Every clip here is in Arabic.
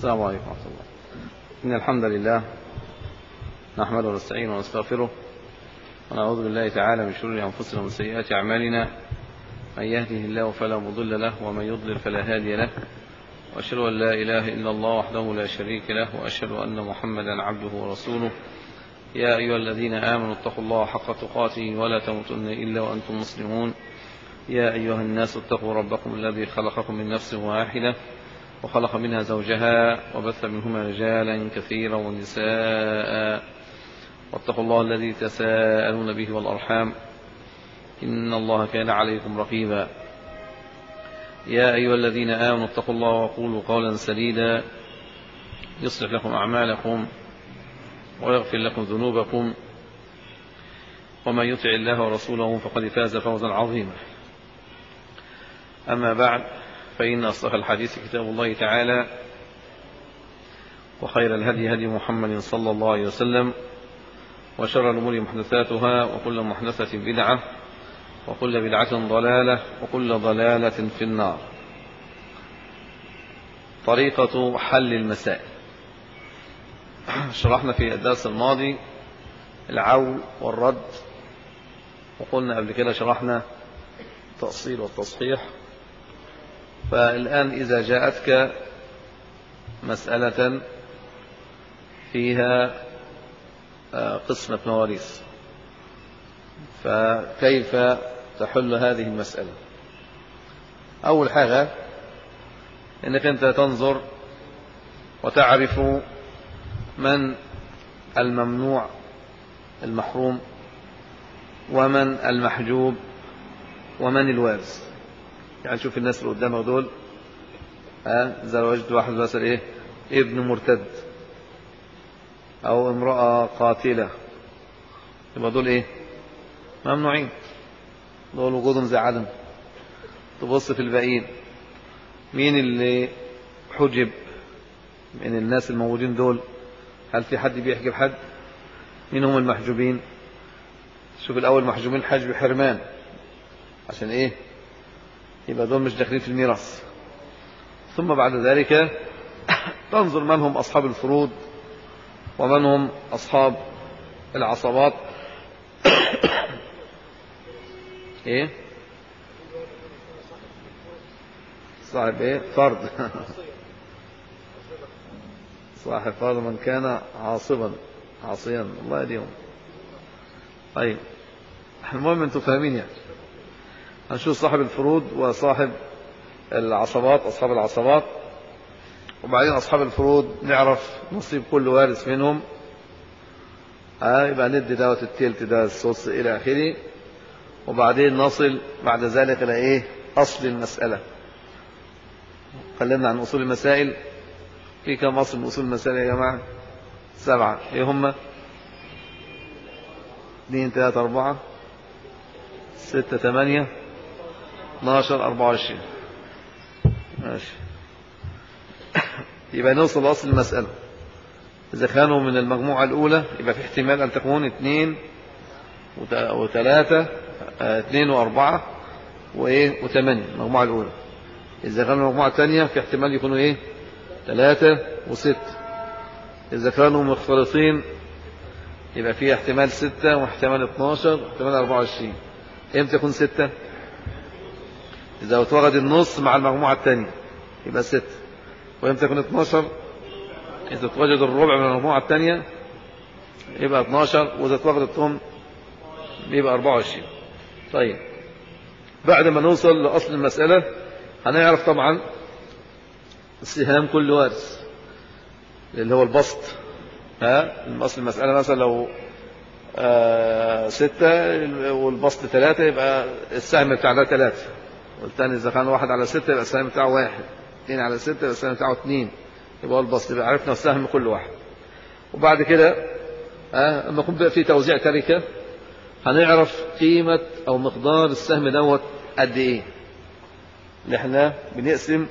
السلام عليكم ورحمة الله. إن الحمد لله نحمده ونستعينه ونستغفره ونعوذ بالله تعالى من شرور أنفسنا ومن سيئات أعمالنا. من يهده الله فلا مضل له ومن يضلل فلا هادي له، وأشهد أن لا إله إلا الله وحده لا شريك له، وأشهد أن محمدا عبده ورسوله. يا أيها الذين آمنوا اتقوا الله حق تقاته ولا تموتن إلا وأنتم مسلمون. يا أيها الناس اتقوا ربكم الذي خلقكم من نفس واحدة وخلق منها زوجها وبث منهما رجالا كثيرا ونساء، واتقوا الله الذي تساءلون به والأرحام إن الله كان عليكم رقيبا. يا أيها الذين آمنوا اتقوا الله وقولوا قولا سديدا يصلح لكم أعمالكم ويغفر لكم ذنوبكم، ومن يطع الله ورسوله فقد فاز فوزا عظيما. أما بعد، فإن أصدق الحديث كتاب الله تعالى، وخير الهدي هدي محمد صلى الله عليه وسلم، وشر الأمور محدثاتها، وكل محدثة بدعة، وكل بدعة ضلالة، وكل ضلالة في النار. طريقة حل المسائل. شرحنا في الدرس الماضي العول والرد، وقلنا قبل كده شرحنا التأصيل والتصحيح. فالآن إذا جاءتك مسألة فيها قسمة مواريث، فكيف تحل هذه المسألة؟ أول حاجة أنك أنت تنظر وتعرف من الممنوع المحروم، ومن المحجوب، ومن الوارث. يعني شوف الناس اللي قدامك دول، إذا وجدت واحد مثلا ابن مرتد أو امرأة قاتلة، يبقى دول ممنوعين، دول وجودهم زي عدم. تبص في الباقيين، مين اللي حجب من الناس الموجودين دول؟ هل في حد بيحجب حد؟ مين هم المحجوبين؟ شوف الأول، محجوبين حجب حرمان، عشان يبقى دول مش داخلين في الميراث. ثم بعد ذلك تنظر من هم أصحاب الفروض، ومن هم أصحاب العصبات. صاحب فرض صاحب فرض من كان عاصيا الله يديهم. طيب، المهم انتم فاهمين. يعني هنشوف صاحب الفروض وصاحب العصبات، أصحاب العصبات، وبعدين أصحاب الفروض نعرف نصيب كل وارث منهم. يبقى ندي دوت التلت، ده السدس إلى آخره. وبعدين نصل بعد ذلك إلى أصل المسألة. تكلمنا عن أصول المسائل. في كم أصل من أصول المسائل يا جماعة؟ 7. هم 2 3 4 6 8 12 24. ماشي. يبقى نوصل لأصل المسألة. إذا كانوا من المجموعة الأولى يبقى في احتمال أن تكون 2 و3 2 و4 و8 المجموعة الأولى. إذا كانوا المجموعة الثانية في احتمال يكونوا 3 و6. إذا كانوا مختلطين يبقى في احتمال 6 واحتمال 12 واحتمال 24. امتى يكون 6؟ إذا اتوجد النص مع المجموعة الثانية يبقى 6. وامتى يكون 12؟ إذا اتوجد الربع من المجموعة الثانية يبقى 12. وإذا اتوجد الثمن يبقى 24. طيب، بعد ما نوصل لأصل المسألة هنعرف طبعا سهام كل وارث، اللي هو البسط. أصل المسألة مثلا لو 6 والبسط 3، يبقى السهم بتاع ده 3. والثاني إذا كان 1 على 6 يبقى السهم بتاعه 1. 2 على 6 يبقى السهم بتاعه 2. يبقى البسط. يبقى عرفنا السهم كل واحد. وبعد كده لما يكون بقى في توزيع تركة هنعرف قيمة أو مقدار السهم دوت قد إيه. اللي احنا بنقسم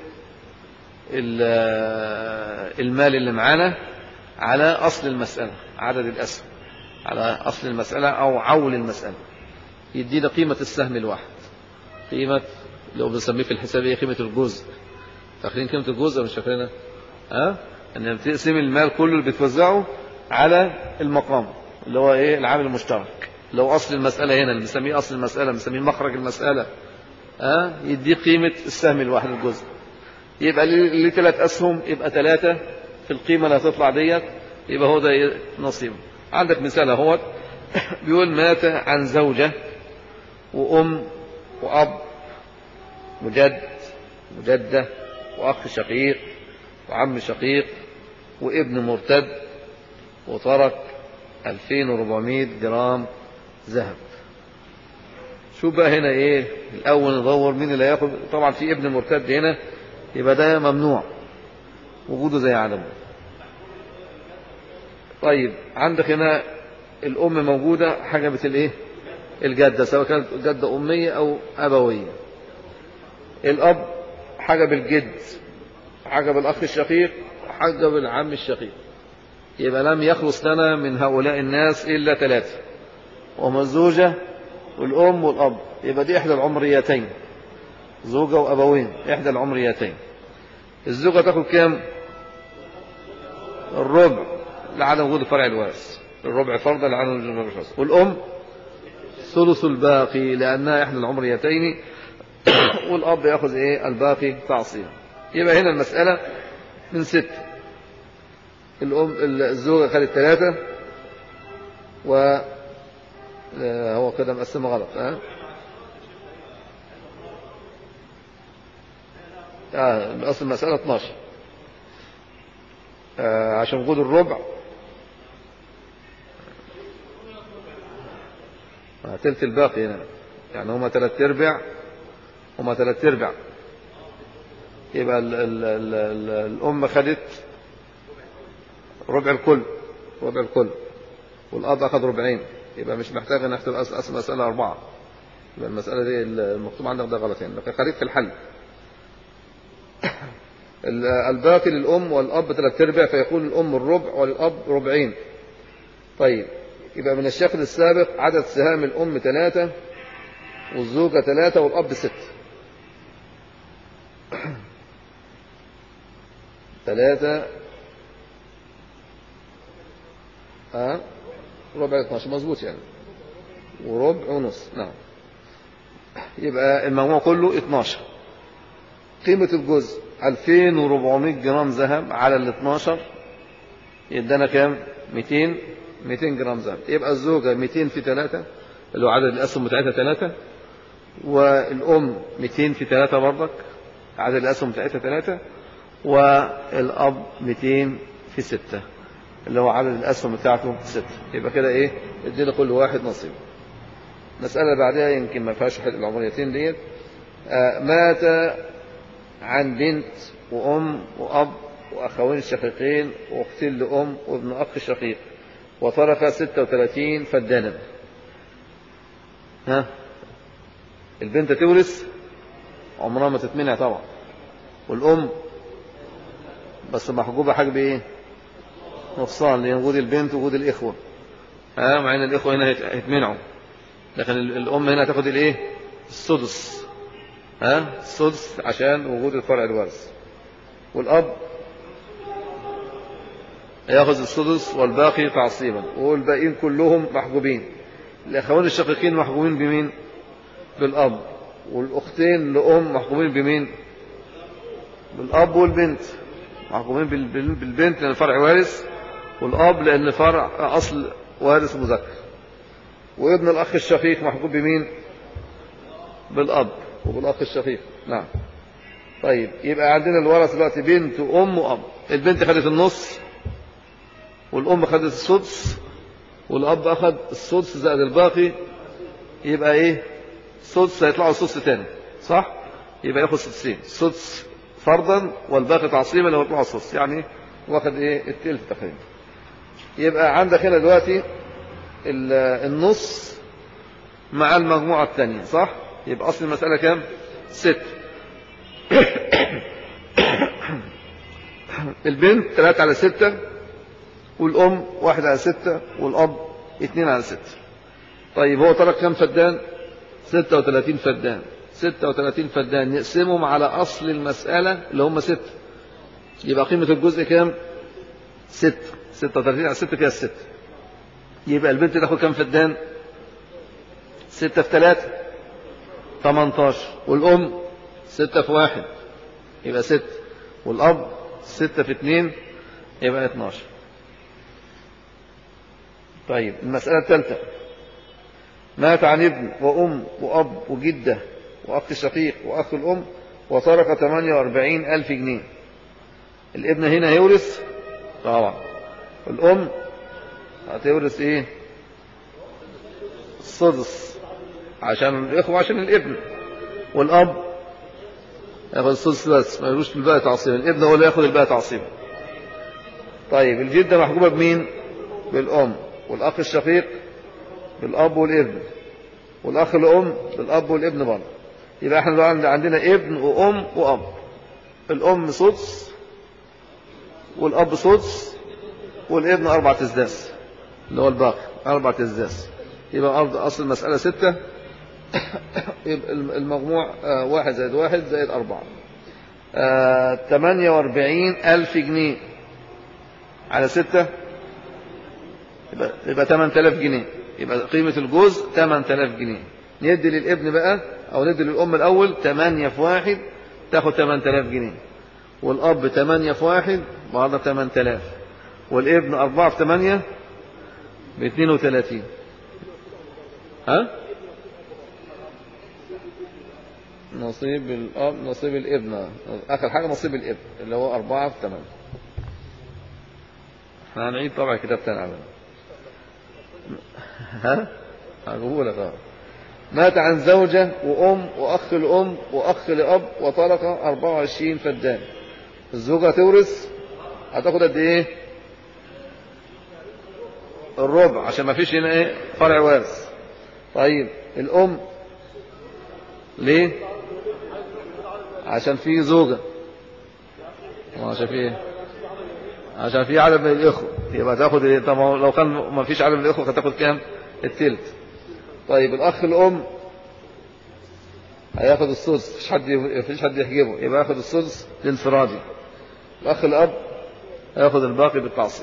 المال اللي معانا على أصل المسألة، عدد الأسهم على أصل المسألة أو عول المسألة، يدينا قيمة السهم الواحد. قيمة لو بنسميه في الحساب قيمة الجزء. فاكرين قيمة الجزء مش فاكرينها؟ ان بتقسم المال كله اللي بتوزعه على المقام اللي هو ايه العامل المشترك، اللي هو اصل المساله هنا، اللي بنسميه اصل المساله، بنسميه مخرج المساله. يديه قيمه السهم الواحد الجزء. يبقى اللي 3 اسهم يبقى 3 في القيمه اللي هتطلع ديت، يبقى هو ده نصيبه. عندك مثال اهو بيقول مات عن زوجه وام واب وجد وجده واخ شقيق وعم شقيق وابن مرتد، وترك 2400 جرام ذهب. شوف بقى هنا ايه الاول، ندور مين اللي هياخد. طبعا في ابن مرتد هنا، يبقى ده ممنوع وجوده زي عدمه. طيب عندك هنا الام موجوده، حجبت الايه الجده، سواء كانت جده اميه او ابويه. الاب حجب الجد، حجب الاخ الشقيق، حجب العم الشقيق. يبقى لم يخلص لنا من هؤلاء الناس الا 3، وهم الزوجه والام والاب. يبقى دي احدى العمريتين، زوجه وابوين، احدى العمريتين. الزوجه تاخد كام؟ الربع لعدم وجود فرع الوارث، الربع فرضا لعدم وجود فرع الوارث. والام ثلث الباقي لانها احدى العمريتين، والاب ياخذ ايه الباقي تعصيبا. يبقى هنا المساله من 6. الزوجه خدت 3، هو كده مقسمه غلط. اصل المساله 12 عشان وجود الربع. تلت الباقي هنا، يعني هما 3/4، هما 3/4. يبقى الأم خدت ربع الكل، ربع الكل، والأب أخذ ربعين. يبقى مش محتاج أن نحسب أصل مسألة 4. يبقى المسألة دي المكتوب عندك ده غلط يعني، لكن خليك في الحل. الباقي للأم والأب 3/4، فيكون الأم الربع والأب ربعين. طيب يبقى من الشكل السابق عدد سهام الأم 3 والزوجة 3 والأب 6. 3 ربع 12 مظبوط يعني، وربع ونص. نعم. يبقى المجموع كله 12. قيمة الجزء 2400 جرام ذهب على ال 12 يدانا كام؟ 200 جرام ذهب. يبقى الزوجة 200 في 3 اللي هو عدد الأسهم بتاعتها 3، والأم 200 في 3 برضك عدد الأسهم بتاعتها 3، والأب 200 في 6 اللي هو عدد الأسهم بتاعته 6. يبقى كده إيه ادينا كل واحد نصيب. المسألة بعدها يمكن ما فيهاش العمريتين ديت. مات عن بنت وأم وأب وأخوين شقيقين وأختين لأم وابن أخ شقيق، وترك 36 فدانا. البنت تورث عمرها ما تتمنع طبعا، والأم بس محجوبة حجب إيه؟ نقصان لوجود البنت ووجود الإخوة. مع إن الإخوة هنا هيتمنعوا، لكن الأم هنا هتاخد الإيه؟ السدس. السدس عشان وجود الفرع الوارث. والأب ياخذ السدس والباقي تعصيبا، والباقيين كلهم محجوبين. الأخوين الشقيقين محجوبين بمين؟ بالأب. والأختين لأم محجوبين بمين؟ بالأب. والبنت محجوبين بالبنت لأن فرع وارث، والأب لأن فرع أصل وارث مذكر. وابن الأخ الشقيق محجوب بمين؟ بالأب وبالأخ الشقيق. نعم. طيب يبقى عندنا الورث دلوقتي بنت وأم وأب. البنت خدت النص، والأم خدت السدس، والأب أخذ السدس زائد الباقي. يبقى إيه؟ السدس هيطلعوا السدس تاني، صح؟ يبقى ياخد سدسين، السدس فرضا والباقي تعصيبا لو يطلعوا السدس، يعني واخد إيه؟ التلت تقريبا. يبقى عندك هنا دلوقتي النص مع المجموعة الثانية، صح؟ يبقى أصل المسألة كام؟ 6. البنت 3 على 6، والأم 1 على 6، والأب 2 على 6. طيب هو ترك كم فدان؟ 36 فدان. 36 فدان نقسمهم على أصل المسألة اللي هم 6، يبقى قيمة الجزء كام؟ 6. 36 على 6 فيها الست. يبقى البنت تاخد كام فدان؟ 6 في 3 18. والأم 6 في 1 يبقى 6. والأب 6 في 2 يبقى 12. طيب المسألة الثالثة، مات عن ابن وأم وأب وجدة وأخ شقيق وأخ الأم وترك 48,000 جنيه. الابن هنا هيورث طبعا. الأم هتورث ايه؟ السدس عشان الإخوة عشان الابن. والأب ياخد السدس بس ما يلوش الباقي تعصيبا. الابن هو اللي ياخد الباقي تعصيبا. طيب الجدة محجوبة بمين؟ بالأم. والأخ الشقيق بالأب والابن. والأخ الأم بالأب والابن برضه. يبقى احنا عندنا ابن وأم وأب. الأم سدس والأب سدس والابن 4 أسداس اللي هو الباقي 4 أسداس. يبقى أصل المسألة 6. يبقى المجموع 1 زائد 1 زائد 4 48,000 جنيه على 6 يبقى 8,000 جنيه. يبقى قيمة الجزء 8,000 جنيه. ندي للابن بقى أو ندي للأم الأول 8 في 1 تاخد 8,000 جنيه. والأب 8 في 1 بعضها 8,000. والابن 4 في 8 ب 32. ها؟ نصيب الأب نصيب الابن آخر حاجة نصيب الابن اللي هو 4 في 8. احنا هنعيد طبعا كتاب تاني عمل. ها؟ هقولك مات عن زوجة وأم وأخ الأم وأخ لأب وطلق 24 فدان. الزوجة تورث هتاخد قد ايه؟ الربع عشان ما فيش هنا ايه فرع وارث. طيب الأم ليه؟ عشان في زوجة. عشان في ايه؟ عشان في عدد من الإخوة. يبقى تاخد ايه؟ طب لو كان ما فيش عدد من الإخوة كانت تاخد كام؟ التلت. طيب الأخ الأم هياخد السدس. مفيش حد يحجبه. يبقى ياخد السدس للانفرادي. الأخ الأب هياخد الباقي بالتعصيب.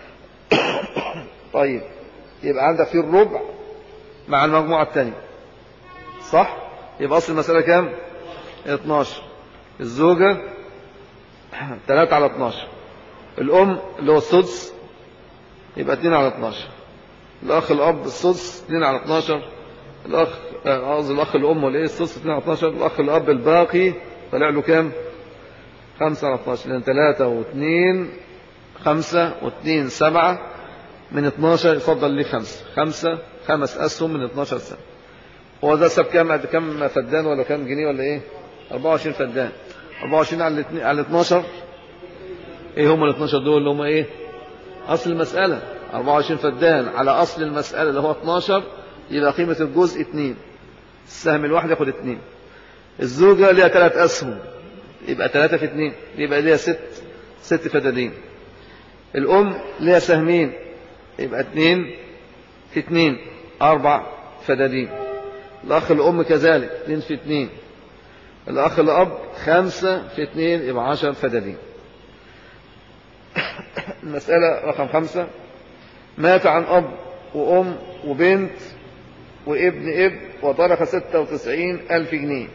طيب يبقى عندك في الربع مع المجموعة الثانية صح؟ يبقى أصل المسألة كام؟ 12. الزوجة 3 على 12. الأم اللي هو السدس يبقى 2 على 12. الأخ الأب السدس 2 على 12. الأخ الأم ولا إيه السدس 2 على 12. الأخ الأب الباقي طلع له كام؟ 5 على 12 لأن 3 و2 5 و2 7 من 12 يفضل لي 5 أسهم من 12 سنة. هو ده ساب كام فدان ولا كام جنيه ولا إيه؟ 24 فدان. 24 على 12 إيه هم ال 12 دول اللي هم إيه؟ أصل المسألة 24 فدان على أصل المسألة اللي هو 12 يبقى قيمة الجزء 2. السهم الواحد ياخد 2. الزوجة ليها 3 أسهم يبقى 3 في 2 يبقى ليها 6 فدادين. الأم ليها سهمين يبقى 2 في 2 4 فدادين. الأخ الأم كذلك 2 في 2. الأخ الأب 5 في 2 يبقى 10 فدادين. المسألة رقم 5 مات عن أب وأم وبنت وابن وترك 96,000 جنيه.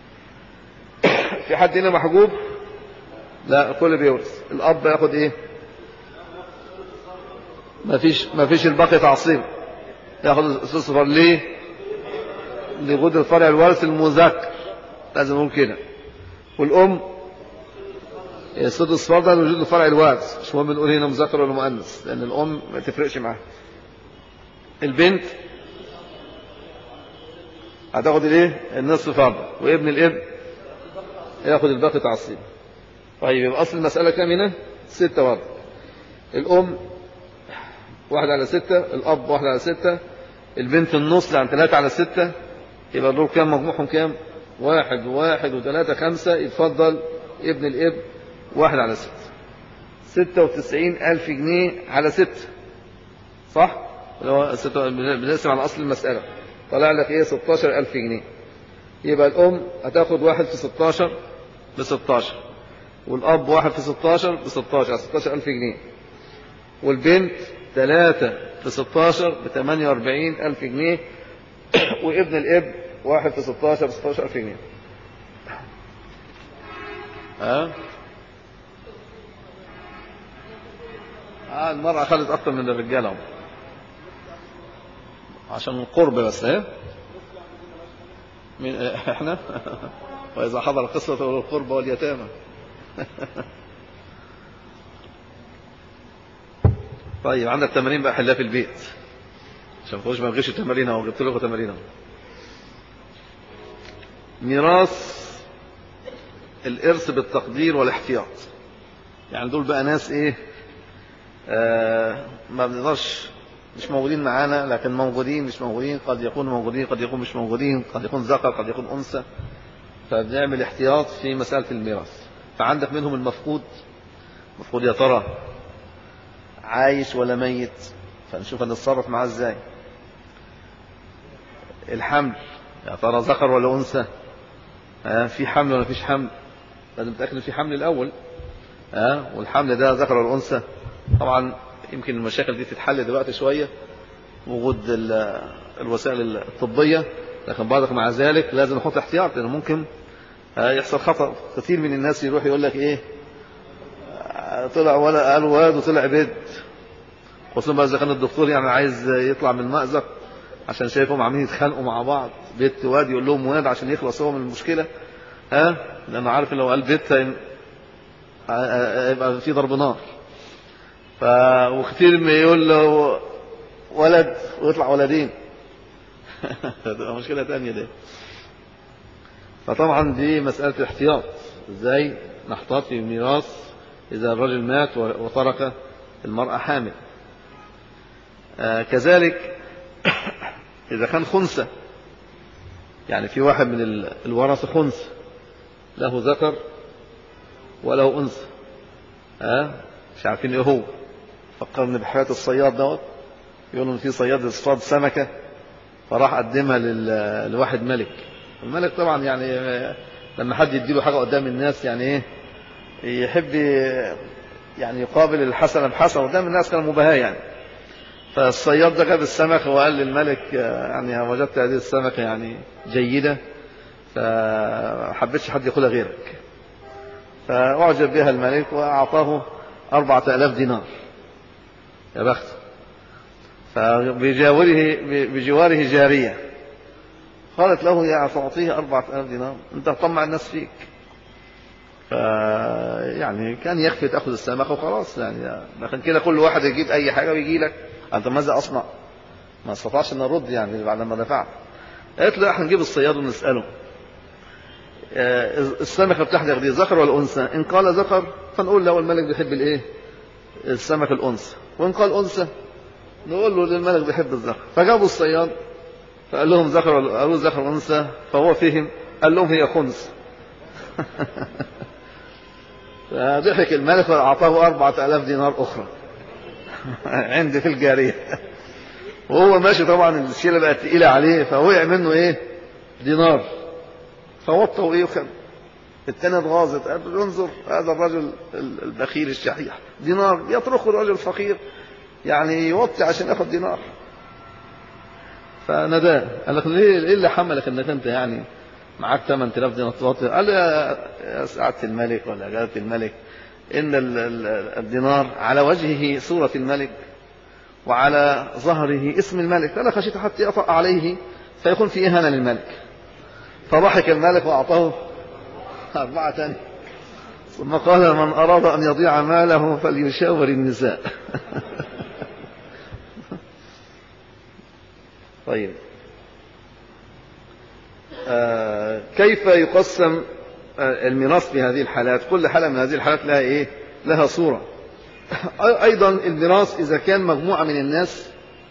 في حد هنا محجوب؟ لا الكل بيورث. الأب ياخد إيه؟ مفيش الباقي تعصيب. ياخد الصفر ليه؟ لوجود الفرع الوارث المذكر لازم نقول كده. والأم السدس فرضا لوجود الفرع الوارث مش مهم نقول هنا مذكر ولا مؤنث لأن الأم ما تفرقش معاها. البنت هتاخد الايه؟ النصف فرضا. وابن الابن ياخد الباقي تعصيب. طيب يبقى أصل المسألة كام هنا؟ 6 برضه. الأم 1 على 6. الأب 1 على 6. البنت النص عن 3 على 6. يبقى دول كام مجموعهم كام؟ 1 و3 5. يتفضل ابن الابن 1 على 6. 96,000 جنيه على 6 صح؟ بنقسم على أصل المسألة طلع لك ايه؟ 16,000 جنيه. يبقى الأم هتاخد 1 في 16 ب16. والأب 1 في 16 ب16 على 16,000 جنيه. والبنت 3 في 16 ب 48,000 جنيه، وابن الابن 1 في 16 ب 16,000 جنيه. المرأة خدت أكتر من الرجالة عشان القرب بس. من احنا وإذا حضر قصة القرب واليتامى. طيب عندك تمارين بقى حلها في البيت عشان ما تقولش ما تغش التمارين اهو، جبت لكم تمارين اهو. ميراث الإرث بالتقدير والاحتياط. يعني دول بقى ناس ايه، ما بنقدرش، مش موجودين معانا، لكن موجودين مش موجودين، قد يكونوا موجودين قد يكون مش موجودين، قد يكون ذكر قد يكون أنثى، فبنعمل احتياط في مسألة الميراث. فعندك منهم المفقود يا ترى عايش ولا ميت، فنشوف هنتصرف معاه ازاي. الحمل يا ترى ذكر ولا أنثى، في حمل ولا فيش حمل، لازم نتأكد في حمل الأول، والحمل ده ذكر ولا أنثى. طبعا يمكن المشاكل دي تتحل دلوقتي شوية وجود الوسائل الطبية، لكن برضك مع ذلك لازم نحط احتياط، لأنه ممكن يحصل خطأ. كثير من الناس يروح يقول لك ايه، طلع ولا قال واد وطلع بنت، خصوصا بقى اذا كان الدكتور يعني عايز يطلع من المأزق عشان شايفهم عاملين يتخانقوا مع بعض، بنت واد يقول لهم واد عشان يخلص هو من المشكلة، لأنه عارف لو قال بنت يبقى في ضرب نار. وكثير ما يقول له ولد ويطلع ولدين. تبقى مشكلة تانية دي. فطبعا دي مسألة احتياط، ازاي نحتاط في الميراث إذا الرجل مات وترك المرأة حامل. كذلك إذا كان خنثى، يعني في واحد من الورثة خنثى له ذكر وله أنثى، مش عارفين ايه هو. فكرني بحكاية الصياد دوت، يقولوا ان في صياد اصطاد سمكة فراح قدمها لواحد ملك. الملك طبعا يعني لما حد يديله حاجة قدام الناس يعني ايه، يحب يعني يقابل الحسنة بحسنة قدام الناس، كان مباهاة يعني. فالصياد ده جاب السمكة وقال للملك يعني وجدت هذه السمكة يعني جيدة، فحبتش حد ياكلها غيرك. فأعجب بها الملك وأعطاه 4,000 دينار يا بخت. فبجواره جارية قالت له يا تعطيه 4,000 دينار، انت تطمع الناس فيك. يعني كان يكفي تأخذ السمكة وخلاص يعني، لكن كده كل واحد يجيب أي حاجة ويجي لك، أنت ماذا أصنع؟ ما استطاعش أن نرد يعني بعد ما دفعت. قالت له احنا نجيب الصياد ونسأله السمكة بتاعتك دي ذكر ولا أنثى؟ إن قال ذكر فنقول له الملك بيحب الإيه؟ السمكة الأنثى، وإن قال أنثى نقول له الملك بيحب الذكر. فجابوا الصياد فقال لهم ذكر ولا قالوا ذكر أنثى، فهو فهم قال لهم هي خنثى. فضحك الملك وأعطاه 4,000 دينار أخرى عندي في الجارية. وهو ماشي طبعا الشيلة بقت تقيلة عليه، فوقع منه إيه؟ دينار، فوطوا إيه وخد. التاني اتغاظت، قال انظر هذا الرجل البخيل الشحيح، دينار يتركه الرجل الفقير يعني يوطي عشان ياخد دينار. فنداه قال لك ايه اللي حملك انك انت يعني معاك 8,000 دينار توطي؟ قال يا سعادة الملك ولا جلالة الملك، ان الدينار على وجهه صورة الملك وعلى ظهره اسم الملك، فانا خشيت حتى يطأ عليه فيكون في إهانة للملك. فضحك الملك وأعطاه 4 تاني، ثم قال من أراد أن يضيع ماله فليشاور النساء. طيب كيف يقسم الميراث في هذه الحالات؟ كل حالة من هذه الحالات لها إيه؟ لها صورة. أيضا الميراث إذا كان مجموعة من الناس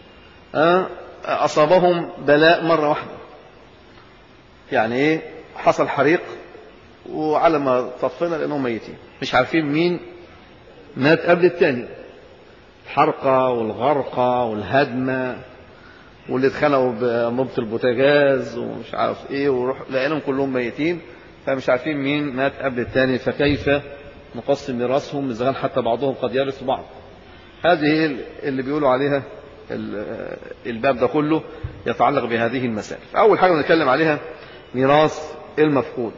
أصابهم بلاء مرة واحدة، يعني إيه؟ حصل حريق وعلى ما طفينا لأنهم ميتين، مش عارفين مين مات قبل التاني، الحرقة والغرقة والهدمة واللي اتخانقوا بمبط البوتاجاز ومش عارف ايه، وروح لقيناهم كلهم ميتين، فمش عارفين مين مات قبل التاني. فكيف نقسم ميراثهم اذا كان حتى بعضهم قد يرث بعض؟ هذه اللي بيقولوا عليها الباب ده كله يتعلق بهذه المسائل. أول حاجة نتكلم عليها ميراث المفقود.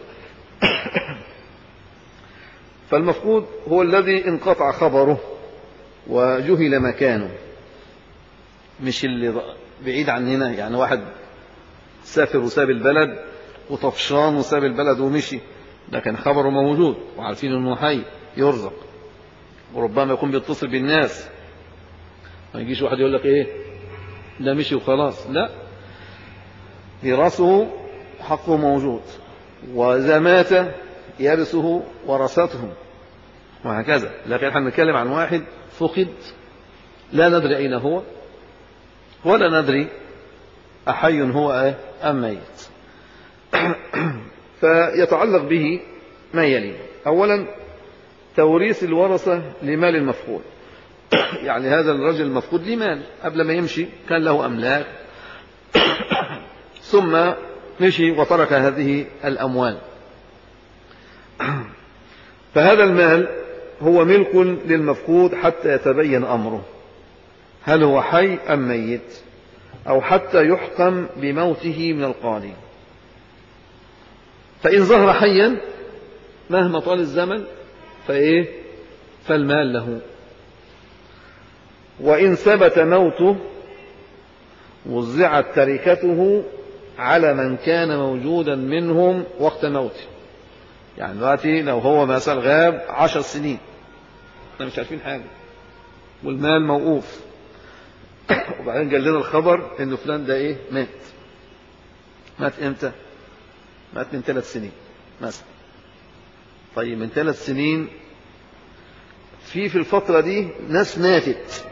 فالمفقود هو الذي انقطع خبره وجهل مكانه، مش اللي بعيد عننا. يعني واحد سافر وساب البلد وطفشان وساب البلد ومشي، لكن خبره موجود وعارفين انه حي يرزق، وربما يكون بيتصل بالناس. ما يجيش واحد يقول لك ايه ده مشي وخلاص، لا، ميراثه حقه موجود، وإذا مات يرثه ورثته وهكذا. لكن احنا بنتكلم عن واحد فقد لا ندري أين هو ولا ندري أحي هو أم ميت. فيتعلق به ما يلي. أولا توريث الورثة لمال المفقود. يعني هذا الرجل المفقود ليه مال، قبل ما يمشي كان له أملاك، ثم مشي وترك هذه الأموال. فهذا المال هو ملك للمفقود حتى يتبين أمره، هل هو حي أم ميت، أو حتى يحكم بموته من القاضي. فإن ظهر حيا مهما طال الزمن فالمال له، وإن ثبت موته وزعت تركته على من كان موجودا منهم وقت موته. يعني دلوقتي لو هو مثلا غاب 10 سنين احنا مش عارفين حاجة والمال موقوف، وبعدين جال لنا الخبر ان فلان ده مات امتى؟ مات من 3 سنين مثلا. طيب من 3 سنين في الفترة دي ناس ماتت،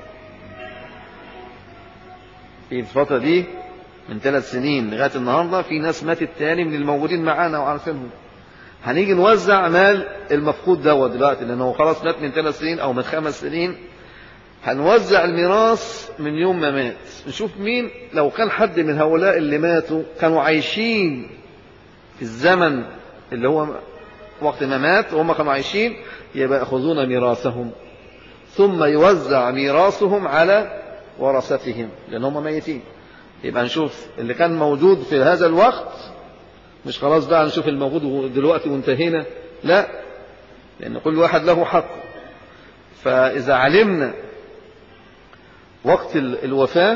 في الفترة دي من 3 سنين لغاية النهاردة في ناس ماتت تاني من الموجودين معانا وعارفينهم. هنيجي نوزع مال المفقود دلوقتي لأنه خلاص مات من 3 سنين أو من 5 سنين. هنوزع الميراث من يوم ما مات، نشوف مين. لو كان حد من هؤلاء اللي ماتوا كانوا عايشين في الزمن اللي هو وقت ما مات وهم كانوا عايشين، يبقى يأخذون ميراثهم، ثم يوزع ميراثهم على ورثتهم لأن هم ميتين. يبقى نشوف اللي كان موجود في هذا الوقت، مش خلاص بقى نشوف الموجود دلوقتي وانتهينا، لا، لأن كل واحد له حق. فإذا علمنا وقت الوفاة،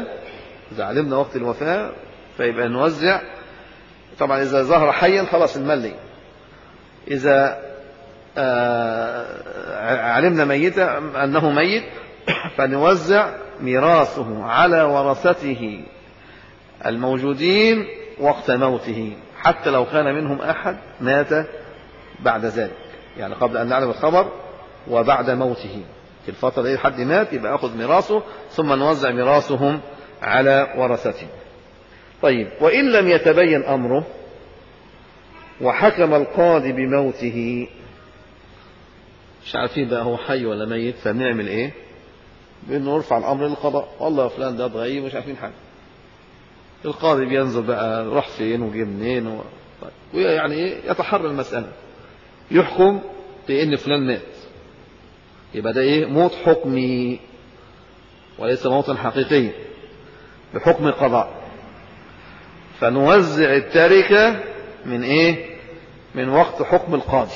فيبقى نوزع. طبعا إذا ظهر حيا خلاص المال لي. إذا علمنا ميتا أنه ميت فنوزع ميراثه على ورثته الموجودين وقت موته، حتى لو كان منهم أحد مات بعد ذلك، يعني قبل أن نعلم الخبر وبعد موته. في الفترة دي حد مات يبقى أخذ ميراثه ثم نوزع ميراثهم على ورثته. طيب وإن لم يتبين أمره وحكم القاضي بموته، مش عارفين بقى هو حي ولا ميت، فنعمل بأنه نرفع الأمر للقضاء. والله فلان ده ضعيف مش عارفين حاجة. القاضي بينظر بقى راح فين وجه منين ويعني يتحرى المسألة، يحكم بأن فلان مات. يبقى ده موت حكمي وليس موتا حقيقي بحكم القضاء. فنوزع التركة من وقت حكم القاضي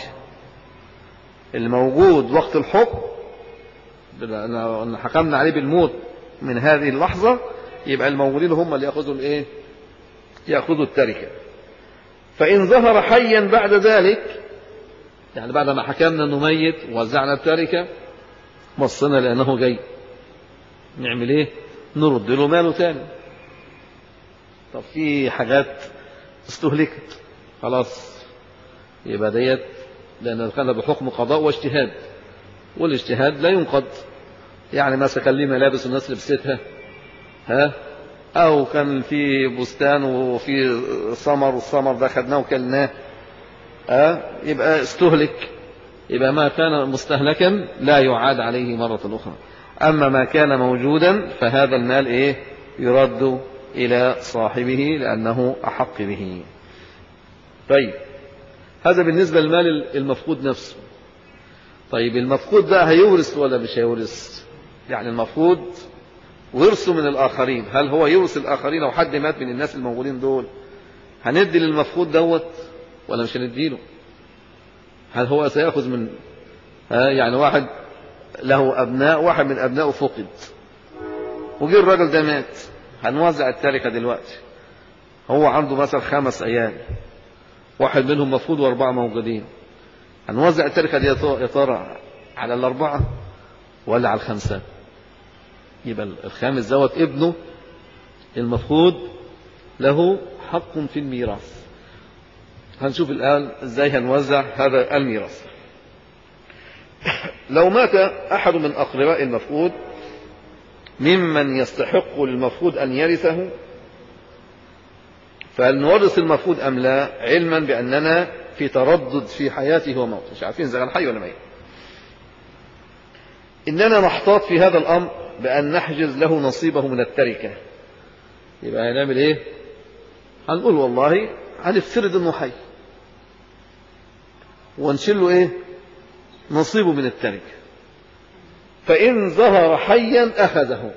الموجود وقت الحكم، لأن حكمنا عليه بالموت من هذه اللحظة، يبقى الموجودين هم اللي يأخذوا التركة. فإن ظهر حيا بعد ذلك، يعني بعد ما حكمنا أنه ميت ووزعنا التركة، بصنا لأنه جاي، نعمل نرد له ماله تاني. طب في حاجات استهلكت خلاص، يبقى ديت لأن كان بحكم قضاء واجتهاد، والاجتهاد لا ينقض. يعني مثلا كان ليه ملابس الناس لبستها أو كان في بستان وفي ثمر والثمر ده خدناه وكلناه يبقى استهلك، يبقى ما كان مستهلكا لا يعاد عليه مرة أخرى. أما ما كان موجودا فهذا المال يرد إلى صاحبه لأنه أحق به. طيب هذا بالنسبة للمال المفقود نفسه. طيب المفقود ده هيورث ولا مش هيورث؟ يعني المفروض ورثه من الآخرين. هل هو يورث الآخرين؟ لو حد مات من الناس الموجودين دول هندي للمفقود دوت ولا مش هنديله؟ هل هو سيأخذ من يعني واحد له أبناء، واحد من أبنائه فقد وجي الراجل ده مات، هنوزع التركة دلوقتي. هو عنده مثلا 5 عيال، واحد منهم مفقود و4 موجودين، هنوزع التركة دي يا ترى على ال4 ولا على ال5؟ يبقى الخامس دوت ابنه المفقود له حق في الميراث. هنشوف الآن ازاي هنوزع هذا الميراث. لو مات أحد من أقرباء المفقود ممن يستحق للمفقود أن يرثه، فهل نورث المفقود أم لا، علما بأننا في تردد في حياته وموته، مش عارفين إذا كان حي ولا ميت. إننا نحتاط في هذا الأمر بأن نحجز له نصيبه من التركة. يبقى هنعمل إيه؟ هنقول والله هنفترض إنه حي ونشيل له إيه؟ نصيبه من التركة. فإن ظهر حيا أخذه،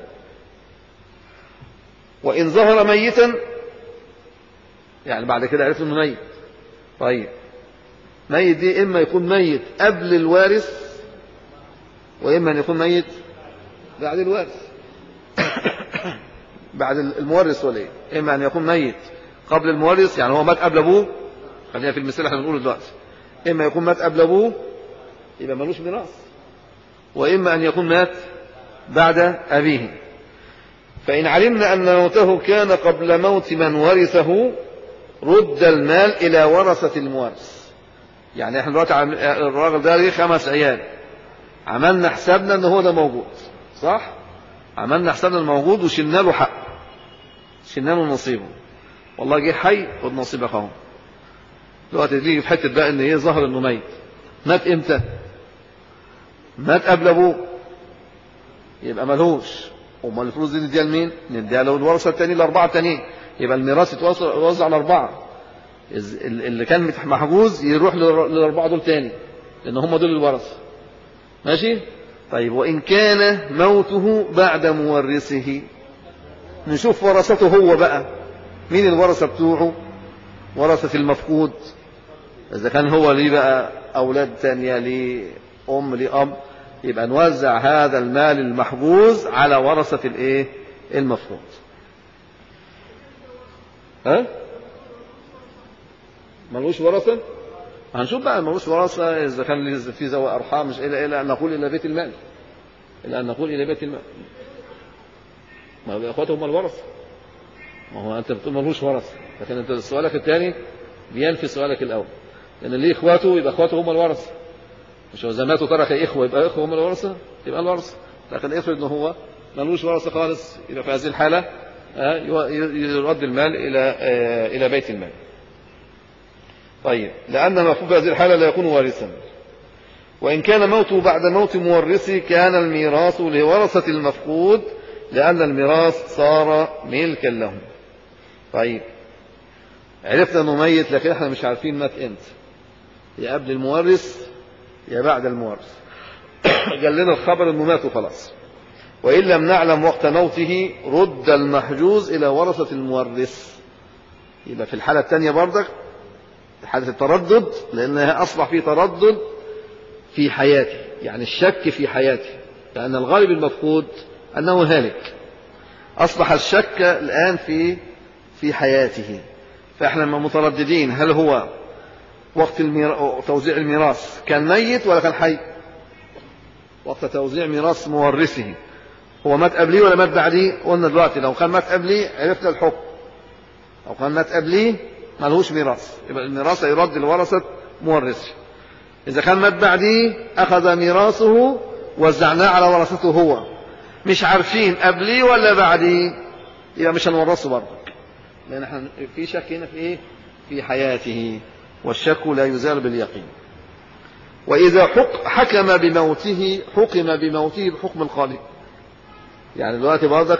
وإن ظهر ميتا يعني بعد كده عرفت إنه ميت. طيب ميت دي إما يكون ميت قبل الوارث وإما أن يكون ميت بعد الوارث بعد المورث ولا إيه؟ إما أن يكون ميت قبل المورث، يعني هو مات قبل أبوه، خلينا في المثال احنا بنقوله دلوقتي، إما يكون مات قبل أبوه يبقى ملوش ميراث، وإما أن يكون مات بعد أبيه. فإن علمنا أن موته كان قبل موت من ورثه رد المال إلى ورثة المورث. يعني احنا دلوقتي الراجل ده ليه 5 عيال، عملنا حسابنا ان هو ده موجود، صح؟ عملنا حسابنا الموجود وشلنا له حق، شلنا له نصيبه. والله جه حي خد نصيبك اهو. دلوقتي تيجي في حته بقى ان ايه، ظهر انه ميت. مات امتى؟ مات قبل ابوه، يبقى ملهوش. امال الفلوس دي نديها لمين؟ نديها له الورثه الثانيين، ال4 التانيين. يبقى الميراث يتوزع على 4. اللي كان محجوز يروح لل4 دول تاني، لان هم دول الورثه. ماشي؟ طيب وإن كان موته بعد مورثه، نشوف ورثته هو بقى. مين الورثة بتوعه؟ ورثة المفقود. إذا كان هو ليه بقى أولاد تانية، ليه أم، ليه أب، يبقى نوزع هذا المال المحجوز على ورثة الإيه؟ المفقود. ملوش ورثة؟ هنشوف بقى ملوش ورثة إذا كان في ذوي أرحام، مش إلى أن نقول إلى بيت المال، إلى أن نقول إلى بيت المال. ما هو إخواته هم الورثة. ما هو أنت بتقول ملوش ورثة، لكن أنت سؤالك الثاني بينفي سؤالك الأول، لأن اللي إخواته يبقى إخواته هم الورثة. مش هو زماته ترك إخوة يبقى إخوة هم الورثة، يبقى الورثة. لكن افرض إنه هو ملوش ورثة خالص، يبقى في هذه الحالة يرد المال إلى بيت المال. طيب لأن المفقود في هذه الحالة لا يكون وارثا. وإن كان موته بعد موت مورثه كان الميراث لورثة المفقود، لأن الميراث صار ملكا لهم. طيب عرفنا أنه ميت، لكن احنا مش عارفين مات امتى، يا قبل المورث يا بعد المورث. قال لنا الخبر أنه مات وخلاص. وإن لم نعلم وقت موته رد المحجوز إلى ورثة المورث. يبقى في الحالة الثانية برضك حالة التردد، لأنها أصبح في تردد في حياته، يعني الشك في حياته، لأن الغالب المفقود أنه هالك. أصبح الشك الآن في حياته. فإحنا مترددين، هل هو وقت توزيع الميراث كان ميت ولا كان حي؟ وقت توزيع ميراث مورثه هو مات قبليه ولا مات بعديه؟ قلنا دلوقتي لو كان مات قبليه عرفنا الحكم، لو كان مات قبليه ملهوش ميراث، يبقى الميراث يرد لورثة مورثه. إذا كان مات بعديه أخذ ميراثه وزعناه على ورثته هو، مش عارفين قبليه ولا بعديه، يبقى مش هنورثه برضه، لأن احنا في شك هنا في إيه؟ في حياته، والشك لا يزال باليقين. وإذا حكم بموته بحكم القاضي. يعني دلوقتي برضك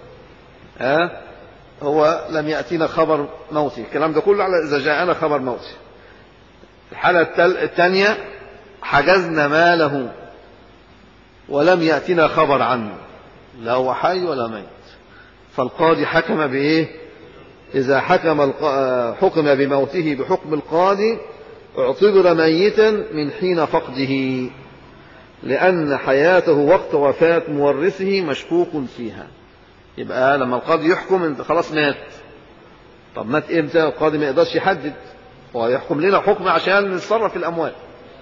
هو لم يأتينا خبر موته، الكلام ده كله على إذا جاءنا خبر موته. الحالة الثانية حجزنا ماله ولم يأتنا خبر عنه، لا هو حي ولا ميت. فالقاضي حكم بإيه؟ إذا حكم بموته بحكم القاضي اعتبر ميتا من حين فقده، لأن حياته وقت وفاة مورثه مشكوك فيها. يبقى لما القاضي يحكم انت خلاص مات. طب مات امتى؟ القاضي ما يقدرش يحدد، هو يحكم لنا حكم عشان نتصرف في الأموال.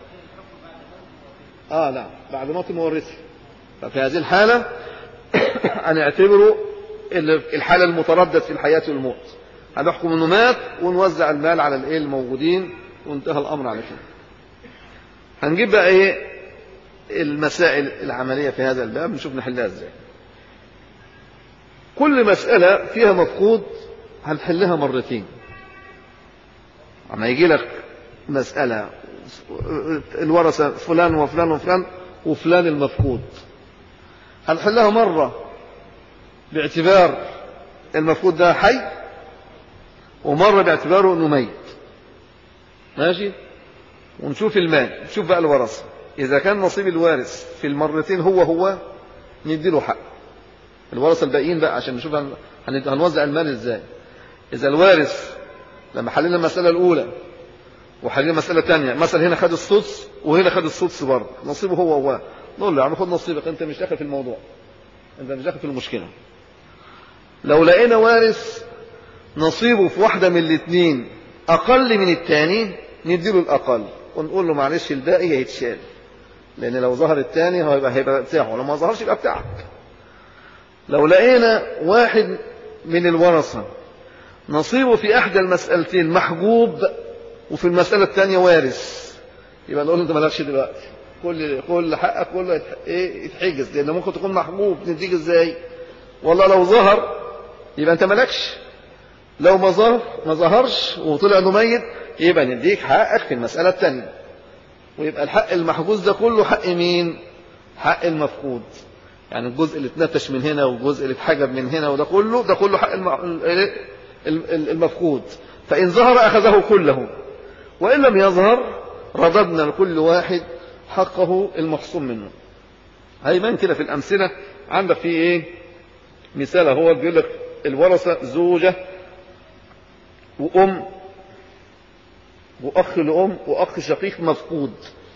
لا بعد موت مورثه. ففي هذه الحالة هنعتبره الحالة المتردد في الحياة والموت، هنحكم انه مات ونوزع المال على الموجودين وانتهى الأمر على كده. هنجيب بقى المسائل العملية في هذا الباب نشوف نحلها ازاي. كل مسألة فيها مفقود هنحلها مرتين. اما يجي لك مسألة الورثة فلان وفلان وفلان وفلان المفقود، هنحلها مرة باعتبار المفقود ده حي، ومرة باعتباره انه ميت. ماشي؟ ونشوف المال، نشوف بقى الورثة. إذا كان نصيب الوارث في المرتين هو نديله حق. الورثة الباقيين بقى عشان نشوف هنوزع المال ازاي. إذا الوارث لما حللنا المسألة الأولى وحللنا مسألة تانية، مثلا هنا خد السدس وهنا خد السدس برضه، نصيبه هو نقول له يا عم خد نصيبك، أنت مش داخل في الموضوع، أنت مش داخل في المشكلة. لو لقينا وارث نصيبه في واحدة من الاثنين أقل من الثاني نديله الأقل ونقول له معلش الباقي هيتشال، لأن لو ظهر الثاني هيبقى بتاعه، ولو ما ظهرش يبقى بتاعك. لو لقينا واحد من الورثة نصيبه في إحدى المسألتين محجوب وفي المسألة الثانية وارث، يبقى نقول له أنت مالكش دلوقتي، كل حقك كله يتحجز، لأن ممكن تكون محجوب نديك إزاي؟ والله لو ظهر يبقى أنت مالكش، لو ما ظهرش وطلع إنه ميت يبقى نديك حقك في المسألة الثانية. ويبقى الحق المحجوز ده كله حق مين؟ حق المفقود. يعني الجزء اللي اتنتش من هنا والجزء اللي اتحجب من هنا وده كله حق المفقود. فإن ظهر أخذه كله، وإن لم يظهر رددنا لكل واحد حقه المخصوم منه. هيبان كده في الأمثلة. عندك في مثال هو بيقول لك الورثة زوجة وأم وأخ لأم وأخ شقيق مفقود.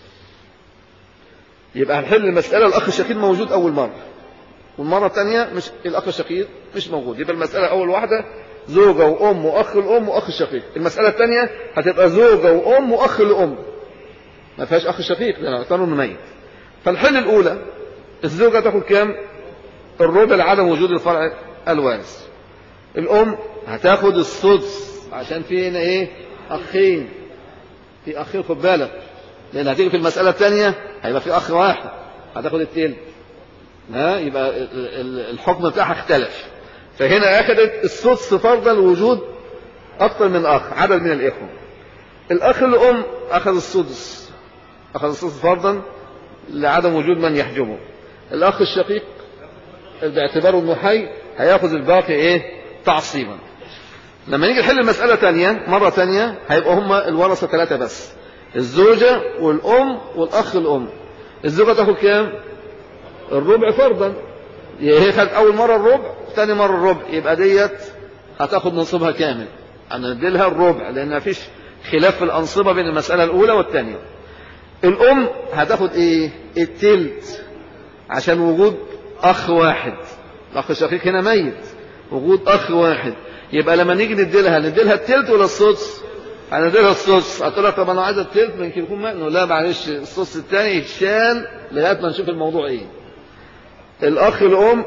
يبقى هنحل المسألة الأخ الشقيق موجود أول مرة، والمرة الثانية مش الأخ الشقيق مش موجود. يبقى المسألة أول واحدة زوجة وأم وأخ الأم وأخ الشقيق. المسألة الثانية هتبقى زوجة وأم وأخ الأم، ما فيهاش أخ شقيق لأن اعتبروا إنه ميت. فالحل الأولى الزوجة تاخد كام؟ الربع لعدم وجود الفرع الوارث. الأم هتاخد السدس عشان في هنا أخين، في أخين خد بالك، لأن هتيجي في المسألة الثانية هيبقى في أخ واحد هتاخد التلت، يبقى الحكم بتاعها اختلف. فهنا أخذت السدس فرضا لوجود أكثر من أخ، عدد من الإخوة. الأخ الأم أخذ السدس فرضا لعدم وجود من يحجبه. الأخ الشقيق باعتباره إنه حي هياخذ الباقي تعصيبا. لما نيجي نحل المسألة تانية مرة تانية هيبقى هما الورثة 3 بس، الزوجة والأم والأخ الأم. الزوجة تاخد كام؟ الربع فرضا، هي خد أول مرة الربع ثاني مرة الربع، يبقى ديت هتاخد نصيبها كامل. أنا نديلها الربع لأن مفيش خلاف في الأنصبة بين المسألة الأولى والثانية. الأم هتاخد التلت عشان وجود أخ واحد، الأخ الشقيق هنا ميت، وجود أخ واحد. يبقى لما نيجي نديلها التلت ولا السدس؟ هنديلها السدس. هتقول لك طب أنا عايز التلت ممكن يكون ميت، لا معلش السدس الثاني يتشال لغاية ما نشوف الموضوع الأخ الأم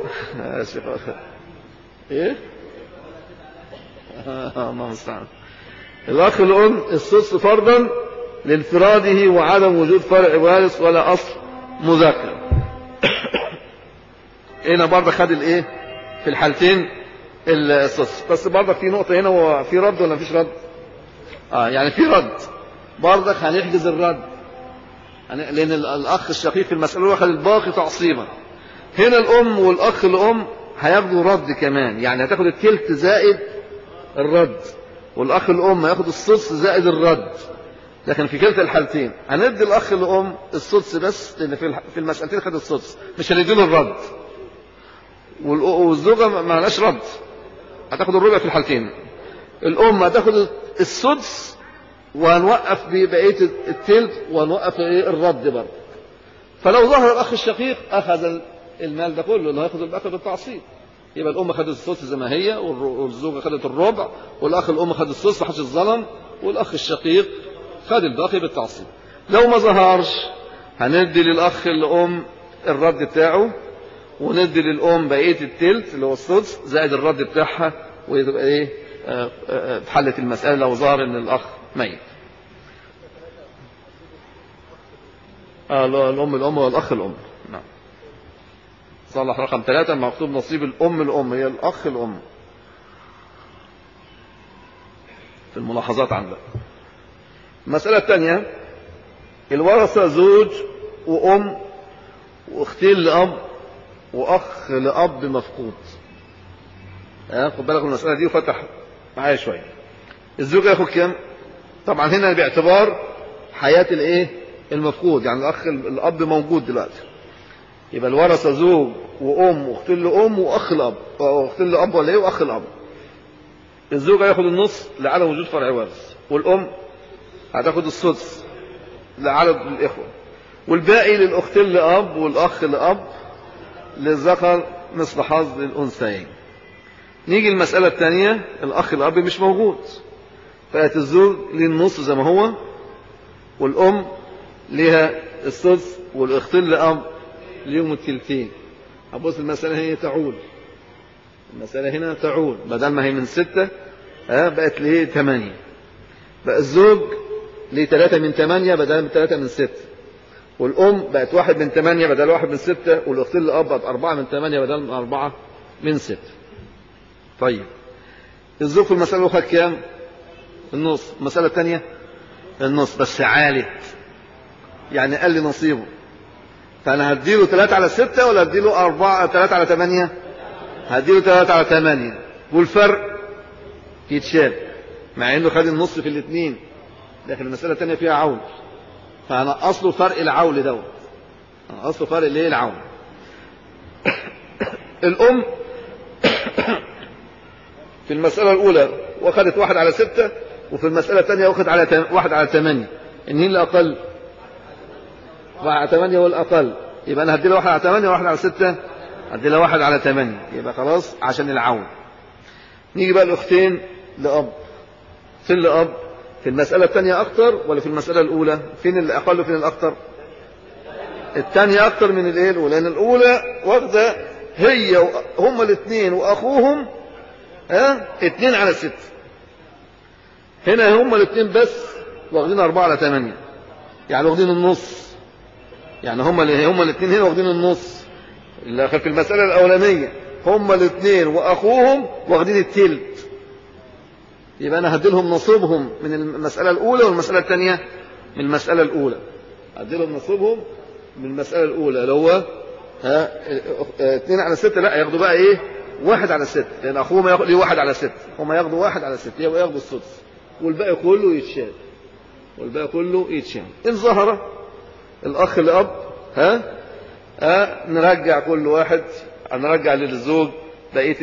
الله المستعان. الأخ الأم السدس فرضا لانفراده وعدم وجود فرع وارث ولا أصل مذكر. هنا برضه خد في الحالتين السدس، بس برضه في نقطة هنا، وفي رد ولا مفيش رد؟ يعني في رد برضه، هنحجز الرد لأن الأخ الشقيق في المسألة الأولى أخذ الباقي تعصيبا. هنا الأم والأخ الأم هياخدوا رد كمان، يعني هتاخد التلت زائد الرد، والأخ الأم هياخد السدس زائد الرد. لكن في كلتا الحالتين هندي الأخ الأم السدس بس، لأن في المسألتين خد السدس، مش هنديله الرد. والزوجة ما لهاش رد، هتاخد الربع في الحالتين. الأم هتاخد السدس، وهنوقف ببقية التلت، وهنوقف الرد برضه. فلو ظهر الأخ الشقيق أخذ المال ده كله، اللي هياخد الباقي بالتعصيب. يبقى الأم خدت السدس زي ما هي، والزوجة خدت الربع، والأخ الأم خد السدس محدش الظلم، والأخ الشقيق خد الباقي بالتعصيب. لو ما ظهرش هندي للأخ الأم الرد بتاعه، وندي للأم بقية التلت اللي هو السدس زائد الرد بتاعها، ويبقى ايه اتحلت المسألة لو ظهر ان الأخ ميت. الأم والأخ الأم. نعم. صلح رقم 3 مكتوب نصيب الأم هي الأخ الأم في الملاحظات عندك. المسألة الثانية الورثة زوج وأم واختين لأب وأخ لأب مفقود. خد بالك من المسألة دي وفتح معايا شوية. الزوج ياخد كام؟ طبعا هنا باعتبار حياة المفقود، يعني الأخ الأب موجود دلوقتي، يبقى الورثة زوج وأم واختين لأم وأخ لأب، واختين لأب ولا وأخ لأب. الزوج هياخد النص لعدم وجود فرع وارث، والأم هتاخد السدس لعدد الإخوة، والباقي للأختين لأب والأخ لأب للذكر مثل حظ الأنثيين. نيجي المسألة الثانية، الأخ الأب مش موجود، فأت الزوج ليه النص زي ما هو، والأم ليها السدس، والأختين لأب ليهم التلتين. هبص المسألة هي تعول، المسألة هنا تعول، بدل ما هي من 6 بقت ليه 8. بقى الزوج ليه 3 من 8 بدل من 3 من 6، والأم بقت 1 من 8 بدل 1 من 6، والأختين لأب بقت 4 من 8 بدل من 4 من 6. طيب الزوج في المسألة الأخرى كام؟ النص. المسألة الثانية النص بس عالي، يعني قال لي نصيبه، فأنا هديله 3 على 6 ولا هديله 4 3 على 8؟ هديله 3 على 8، والفرق يتشال مع انه خد النص في الاثنين، لكن المسألة الثانية فيها عول، فأنا أصله فرق العول دوت، أنا أصله فرق العول. الأم في المسألة الأولى واخدت 1 على 6، وفي المسألة الثانية واخد 1 على 8. مين الأقل؟ 1 على 8 هو الأقل، يبقى أنا هدي له 1 على 8 و1 على 6 هدي له 1 على 8، يبقى خلاص عشان العون. نيجي بقى الأختين لأب. فين لأب؟ في المسألة الثانية أكتر ولا في المسألة الأولى؟ فين الأقل وفين الأكتر؟ الثانية أكتر من الأولى، لأن الأولى واخدة هي هم الاثنين وأخوهم 2 على 6. هنا هم الاثنين بس واخدين 4 على 8، يعني واخدين النص، يعني هم الاثنين هنا واخدين النص. في المسألة الأولانية هم الاثنين وأخوهم واخدين التلت، يبقى أنا هديلهم نصيبهم من المسألة الأولى، والمسألة الثانية من المسألة الأولى. هديلهم نصيبهم من المسألة الأولى اللي هو 2 على 6، لا ياخدوا بقى 1 على 6، لأن أخوهم ياخد 1 على 6، هم ياخدوا 1 على 6، يبقى ياخدوا السدس، والباقي كله يتشال، والباقي كله يتشال. إن ظهر الأخ الأب نرجع كل واحد، نرجع للزوج بقية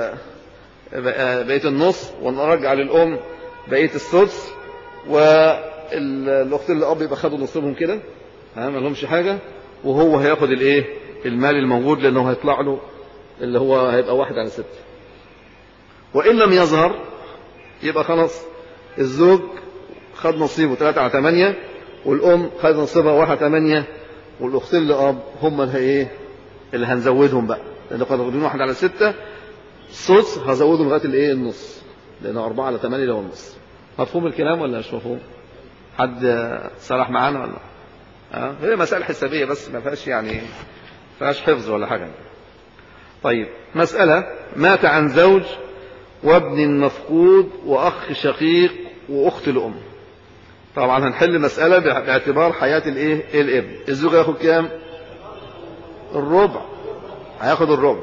النص، ونرجع للأم بقية السدس، والأختين الأب يبقى خدوا نصيبهم كده، ما لهمش حاجة، وهو هياخد المال الموجود، لأنه هيطلع له اللي هو هيبقى 1 على 6. وإن لم يظهر يبقى خلاص الزوج خد نصيبه 3 على 8، والأم خد نصيبها 1 على 8، والأختين الأب هم اللي هنزودهم بقى، لأنه كانوا واخدين 1 على 6 السدس، هزودهم لغاية النص، لأنه 4 على 8 اللي هو النص. مفهوم الكلام ولا مش مفهوم؟ حد صرح معانا ولا؟ هي مسائل حسابية بس، ما فيهاش حفظ ولا حاجة. طيب مسألة مات عن زوج وابن مفقود وأخ شقيق وأخت الأم. طبعا هنحل مسألة باعتبار حياة الابن. الزوج هياخد كام؟ الربع، هياخد الربع،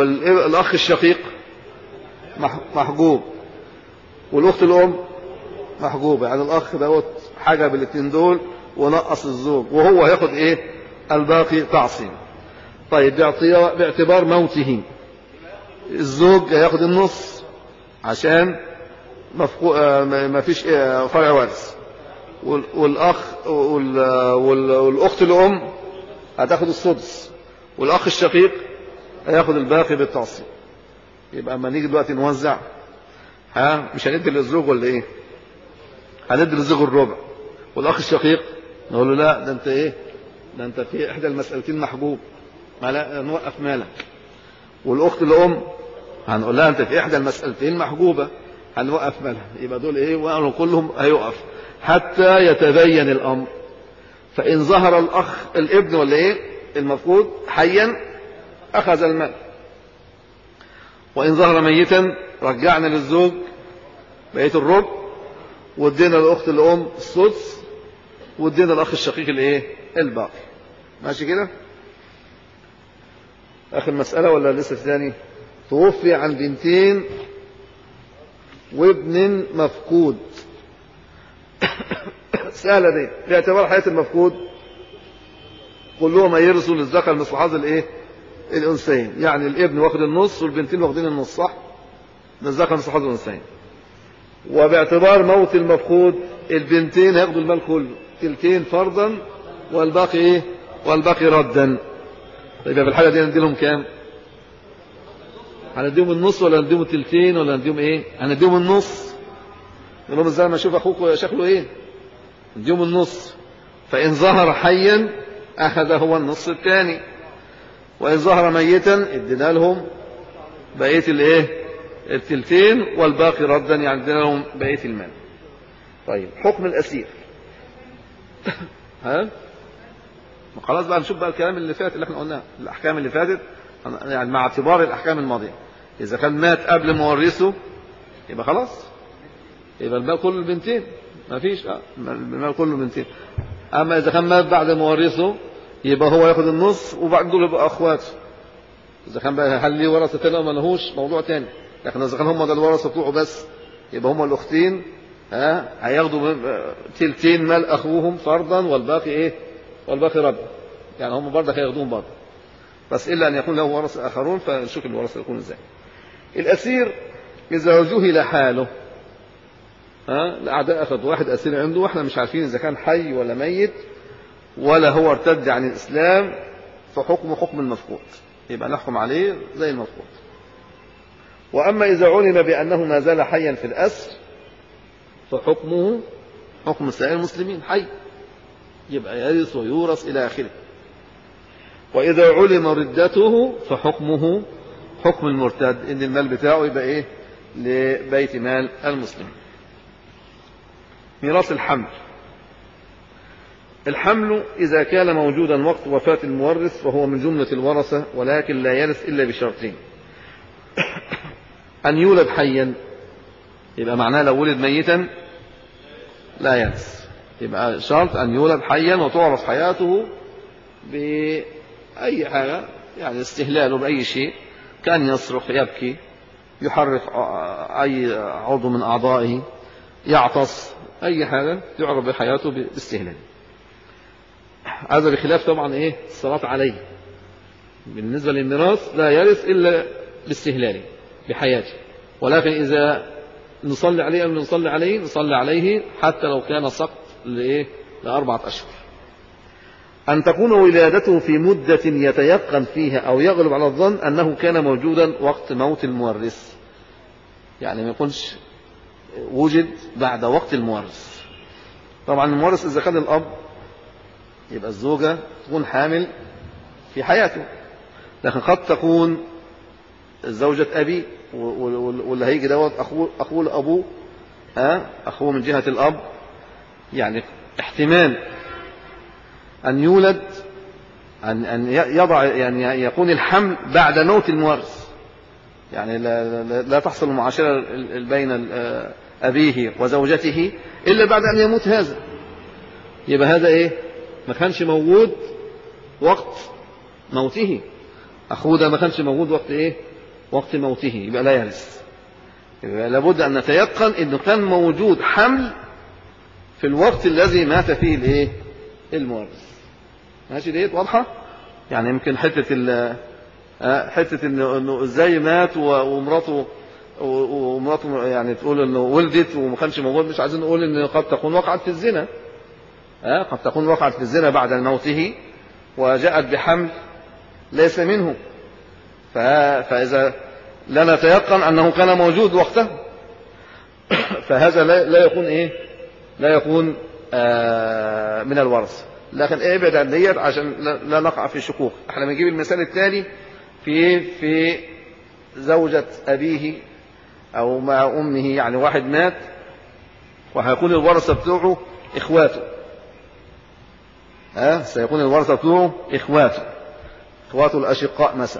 والأخ الشقيق محجوب، والأخت الأم محجوبة، يعني الأخ دوت حاجة بالاثنين دول ونقص الزوج، وهو هياخد إيه؟ الباقي تعصيب. طيب باعتبار موته الزوج هياخد النص عشان ما فيش فرع وارث، والأخ والأخت الأم هتاخد السدس، والأخ الشقيق هياخد الباقي بالتعصيب. يبقى اما نيجي دلوقتي نوزع، مش هندي للزوج ولا ايه؟ هندي للزوج الربع، والاخ الشقيق نقول له لا ده انت ايه؟ ده انت في احدى المسألتين محجوب، ما لا نوقف مالك. والاخت الام هنقول لها انت في احدى المسألتين محجوبة، هنوقف مالها. يبقى دول ايه؟ وقالوا كلهم هيوقف حتى يتبين الامر. فان ظهر الاخ الابن ولا ايه المفقود حيا اخذ المال، وإن ظهر ميتا رجعنا للزوج بقية الربع، وادينا للأخت الأم السدس، وادينا للأخ الشقيق الإيه؟ الباقي. ماشي كده؟ آخر مسألة ولا لسه ثاني؟ توفي عن بنتين وابن مفقود. سهلة دي باعتبار حياة المفقود كلهم هيرثوا للذكر مثل حظ الإيه؟ الأنثيين، يعني الابن واخد النص والبنتين واخدين النص، صح؟ للذكر مثل حظ الأنثيين. وباعتبار موت المفقود البنتين هياخدوا المال كله، تلتين فرضا والباقي ايه؟ والباقي ردا. طيب في الحالة دي هنديلهم كام؟ هنديهم النص ولا هنديهم التلتين ولا هنديهم ايه؟ هنديهم النص. نقول لهم ازاي ما اشوف اخوك شكله ايه؟ نديهم النص. فإن ظهر حيا أخذ هو النص الثاني، وإن ظهر ميتا ادينا لهم بقية الايه؟ التلتين والباقي ردا، يعني ادينا لهم بقية المال. طيب حكم الأسير. ها؟ خلاص بقى نشوف بقى الكلام اللي فات اللي احنا قلناه، الأحكام اللي فاتت يعني مع اعتبار الأحكام الماضية. إذا كان مات قبل مورثه يبقى خلاص، يبقى المال كله البنتين، ما فيش المال كله البنتين. أما إذا كان مات بعد مورثه يبقى هو ياخد النص، وبعد دول يبقى أخواته. إذا كان بقى هل ليه ورثة تاني أو ما لهوش موضوع تاني، لكن إذا كان هم ده الورثة بتوعه بس يبقى هم الأختين هياخدوا تلتين مال أخوهم فرضا والباقي إيه؟ والباقي رد، يعني هم برضه هياخدوهم برضه، بس إلا أن يكون له ورثة آخرون، فنشوف الورثة يكون إزاي. الأسير إذا جهل حاله، الأعداء أخذ واحد أسير عنده وإحنا مش عارفين إذا كان حي ولا ميت ولا هو ارتد عن الإسلام، فحكمه حكم المفقود، يبقى نحكم عليه زي المفقود. وأما إذا علم بأنه ما زال حيا في الأسر فحكمه حكم سائر المسلمين، حي يبقى يرث ويورث إلى آخره. وإذا علم ردته فحكمه حكم المرتد، إن المال بتاعه يبقى إيه؟ لبيت مال المسلمين. ميراث الحمل. الحمل إذا كان موجودا وقت وفاة المورث فهو من جملة الورثة، ولكن لا يرث إلا بشرطين: أن يولد حيا، يبقى معناه لو ولد ميتا لا يرث، يبقى شرط أن يولد حيا وتعرف حياته بأي حاجة، يعني استهلاله بأي شيء، كان يصرخ يبكي يحرك أي عضو من أعضائه يعطس، أي حاجة يعرف بحياته باستهلال. هذا بخلاف طبعا إيه؟ الصلاة عليه. بالنسبة للميراث لا يرث إلا باستهلاله بحياته، ولكن إذا نصلي عليه أو نصلي عليه نصلي عليه حتى لو كان سقط ل4 أشهر. أن تكون ولادته في مدة يتيقن فيها أو يغلب على الظن أنه كان موجودا وقت موت المورث، يعني ما يكونش وجد بعد وقت المورث. طبعا المورث إذا كان الأب يبقى الزوجة تكون حامل في حياته، لكن قد تكون زوجة أبي واللي هيجي دوت أخوه لأبوه، أخوه من جهة الأب، يعني احتمال أن يولد أن يضع يعني يكون الحمل بعد موت المورث، يعني لا تحصل المعاشرة بين أبيه وزوجته إلا بعد أن يموت هذا، يبقى هذا إيه؟ ما كانش موجود وقت موته، أخوه ده ما كانش موجود وقت إيه؟ وقت موته، يبقى لا يرث. يبقى لابد أن نتيقن إنه كان موجود حمل في الوقت الذي مات فيه الايه المورث. ماشي ديت واضحة؟ يعني يمكن حتة انه ازاي مات ومراته يعني تقول انه ولدت وما كانش موجود، مش عايزين نقول ان قد تكون وقعت في الزنا، قد تكون وقعت في الزنا بعد موته وجاءت بحمل ليس منه، فإذا لا نتيقن أنه كان موجود وقته فهذا لا يكون لا يكون من الورث. لكن ابعد عن ديت عشان لا نقع في شكوك. احنا بنجيب المثال الثاني في زوجة أبيه أو مع أمه، يعني واحد مات وهيكون الورثة بتوعه إخواته، سيكون الورثة بتوعه إخواته الأشقاء مثلا.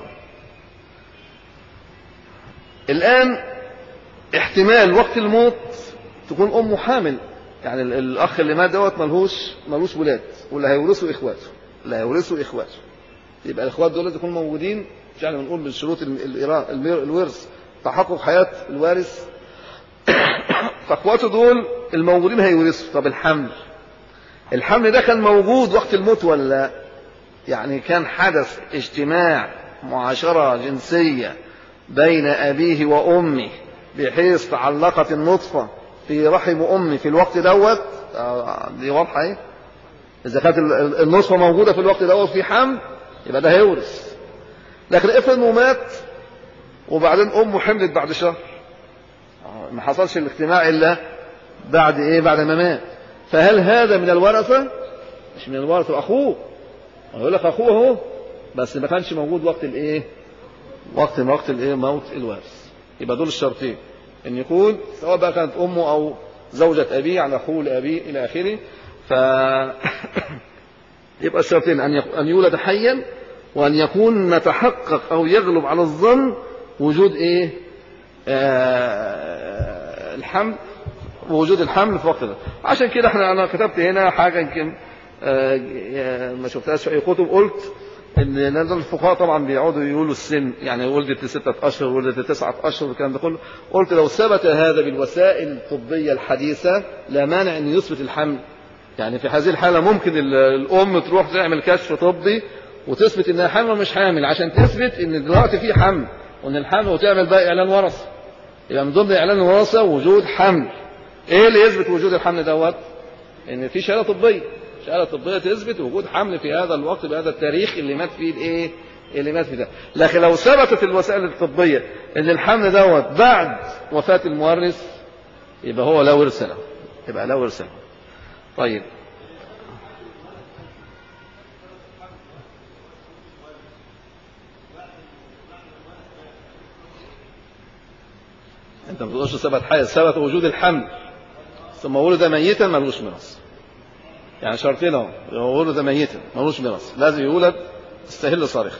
الآن احتمال وقت الموت تكون أمه حامل، يعني الأخ اللي مات دوت ملهوش ولاد، واللي هيورثوا إخواته، يبقى الإخوات دول يكونوا موجودين، يعني بنقول من شروط الورث تحقق حياة الوارث فإخواته دول الموجودين هيورثوا. طب الحمل ده كان موجود وقت الموت ولا يعني كان حدث اجتماع معاشرة جنسية بين أبيه وأمه بحيث تعلقت النطفة في رحم أمه في الوقت دوت؟ دي واضحة إذا كانت النطفة موجودة في الوقت دوت في حمل يبقى ده هيورث. لكن افرض انه مات وبعدين أمه حملت بعد شهر، ما حصلش الاجتماع إلا بعد ما مات، فهل هذا من الورثة؟ مش من الورثة، أخوه. يقول لك أخوه هو بس ما كانش موجود وقت وقت موت الوارث. يبقى دول الشرطين، ان يكون سواء بقى كانت امه او زوجة ابيه، على اخوه لابيه الى اخره. يبقى الشرطين ان يولد حيا، وان يكون متحقق او يغلب على الظن وجود الحمل، ووجود الحمل في وقت ده. عشان كده انا كتبت هنا حاجة يمكن ما شفتهاش في اي كتب، قلت ان الفقهاء طبعا بيقعدوا يقولوا السن، يعني ولدت 6 أشهر، ولدت 9 أشهر، الكلام ده كله. قلت لو ثبت هذا بالوسائل الطبية الحديثة لا مانع ان يثبت الحمل. يعني في هذه الحالة ممكن الام تروح تعمل كشف طبي وتثبت انها حامل ومش حامل، عشان تثبت ان دلوقتي في حمل وان الحمل، وتعمل بقى اعلان ورثة. يبقى من ضمن اعلان الورثة وجود حمل. ايه اللي يثبت وجود الحمل دوت؟ ان في شهادة طبية تثبت وجود حمل في هذا الوقت بهذا التاريخ اللي مات فيه اللي مات فيه ده. لكن لو ثبتت الوسائل الطبية ان الحمل دوت بعد وفاة المورث يبقى هو لا ورث له. طيب انت ما بتقولش ثبت وجود الحمل ثم ولد ميتا ملوش ميراث. يعني شرطين اهو، ولد ميتا ملوش ميراث، لازم يولد يستهل صارخ.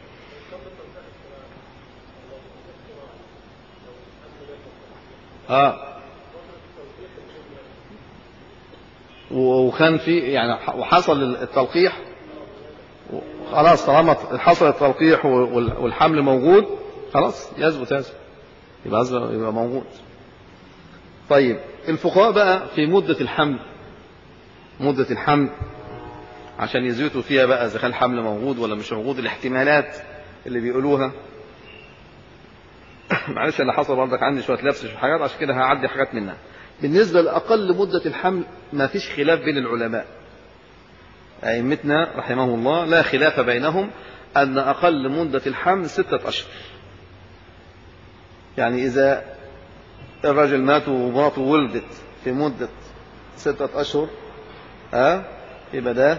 وكان في يعني وحصل التلقيح خلاص، طالما حصل التلقيح والحمل موجود خلاص يثبت يبقى موجود. طيب الفقهاء بقى في مدة الحمل عشان يثبتوا فيها بقى إذا كان الحمل موجود ولا مش موجود، الاحتمالات اللي بيقولوها. معلش اللي حصل برضك عندي شوية لبس في حاجات، عشان كده هعدي حاجات منها. بالنسبة لأقل مدة الحمل ما فيش خلاف بين العلماء، أئمتنا رحمه الله لا خلاف بينهم أن أقل مدة الحمل 6 أشهر. يعني إذا الرجل مات ومراته ولدت في مدة 6 أشهر يبقى ده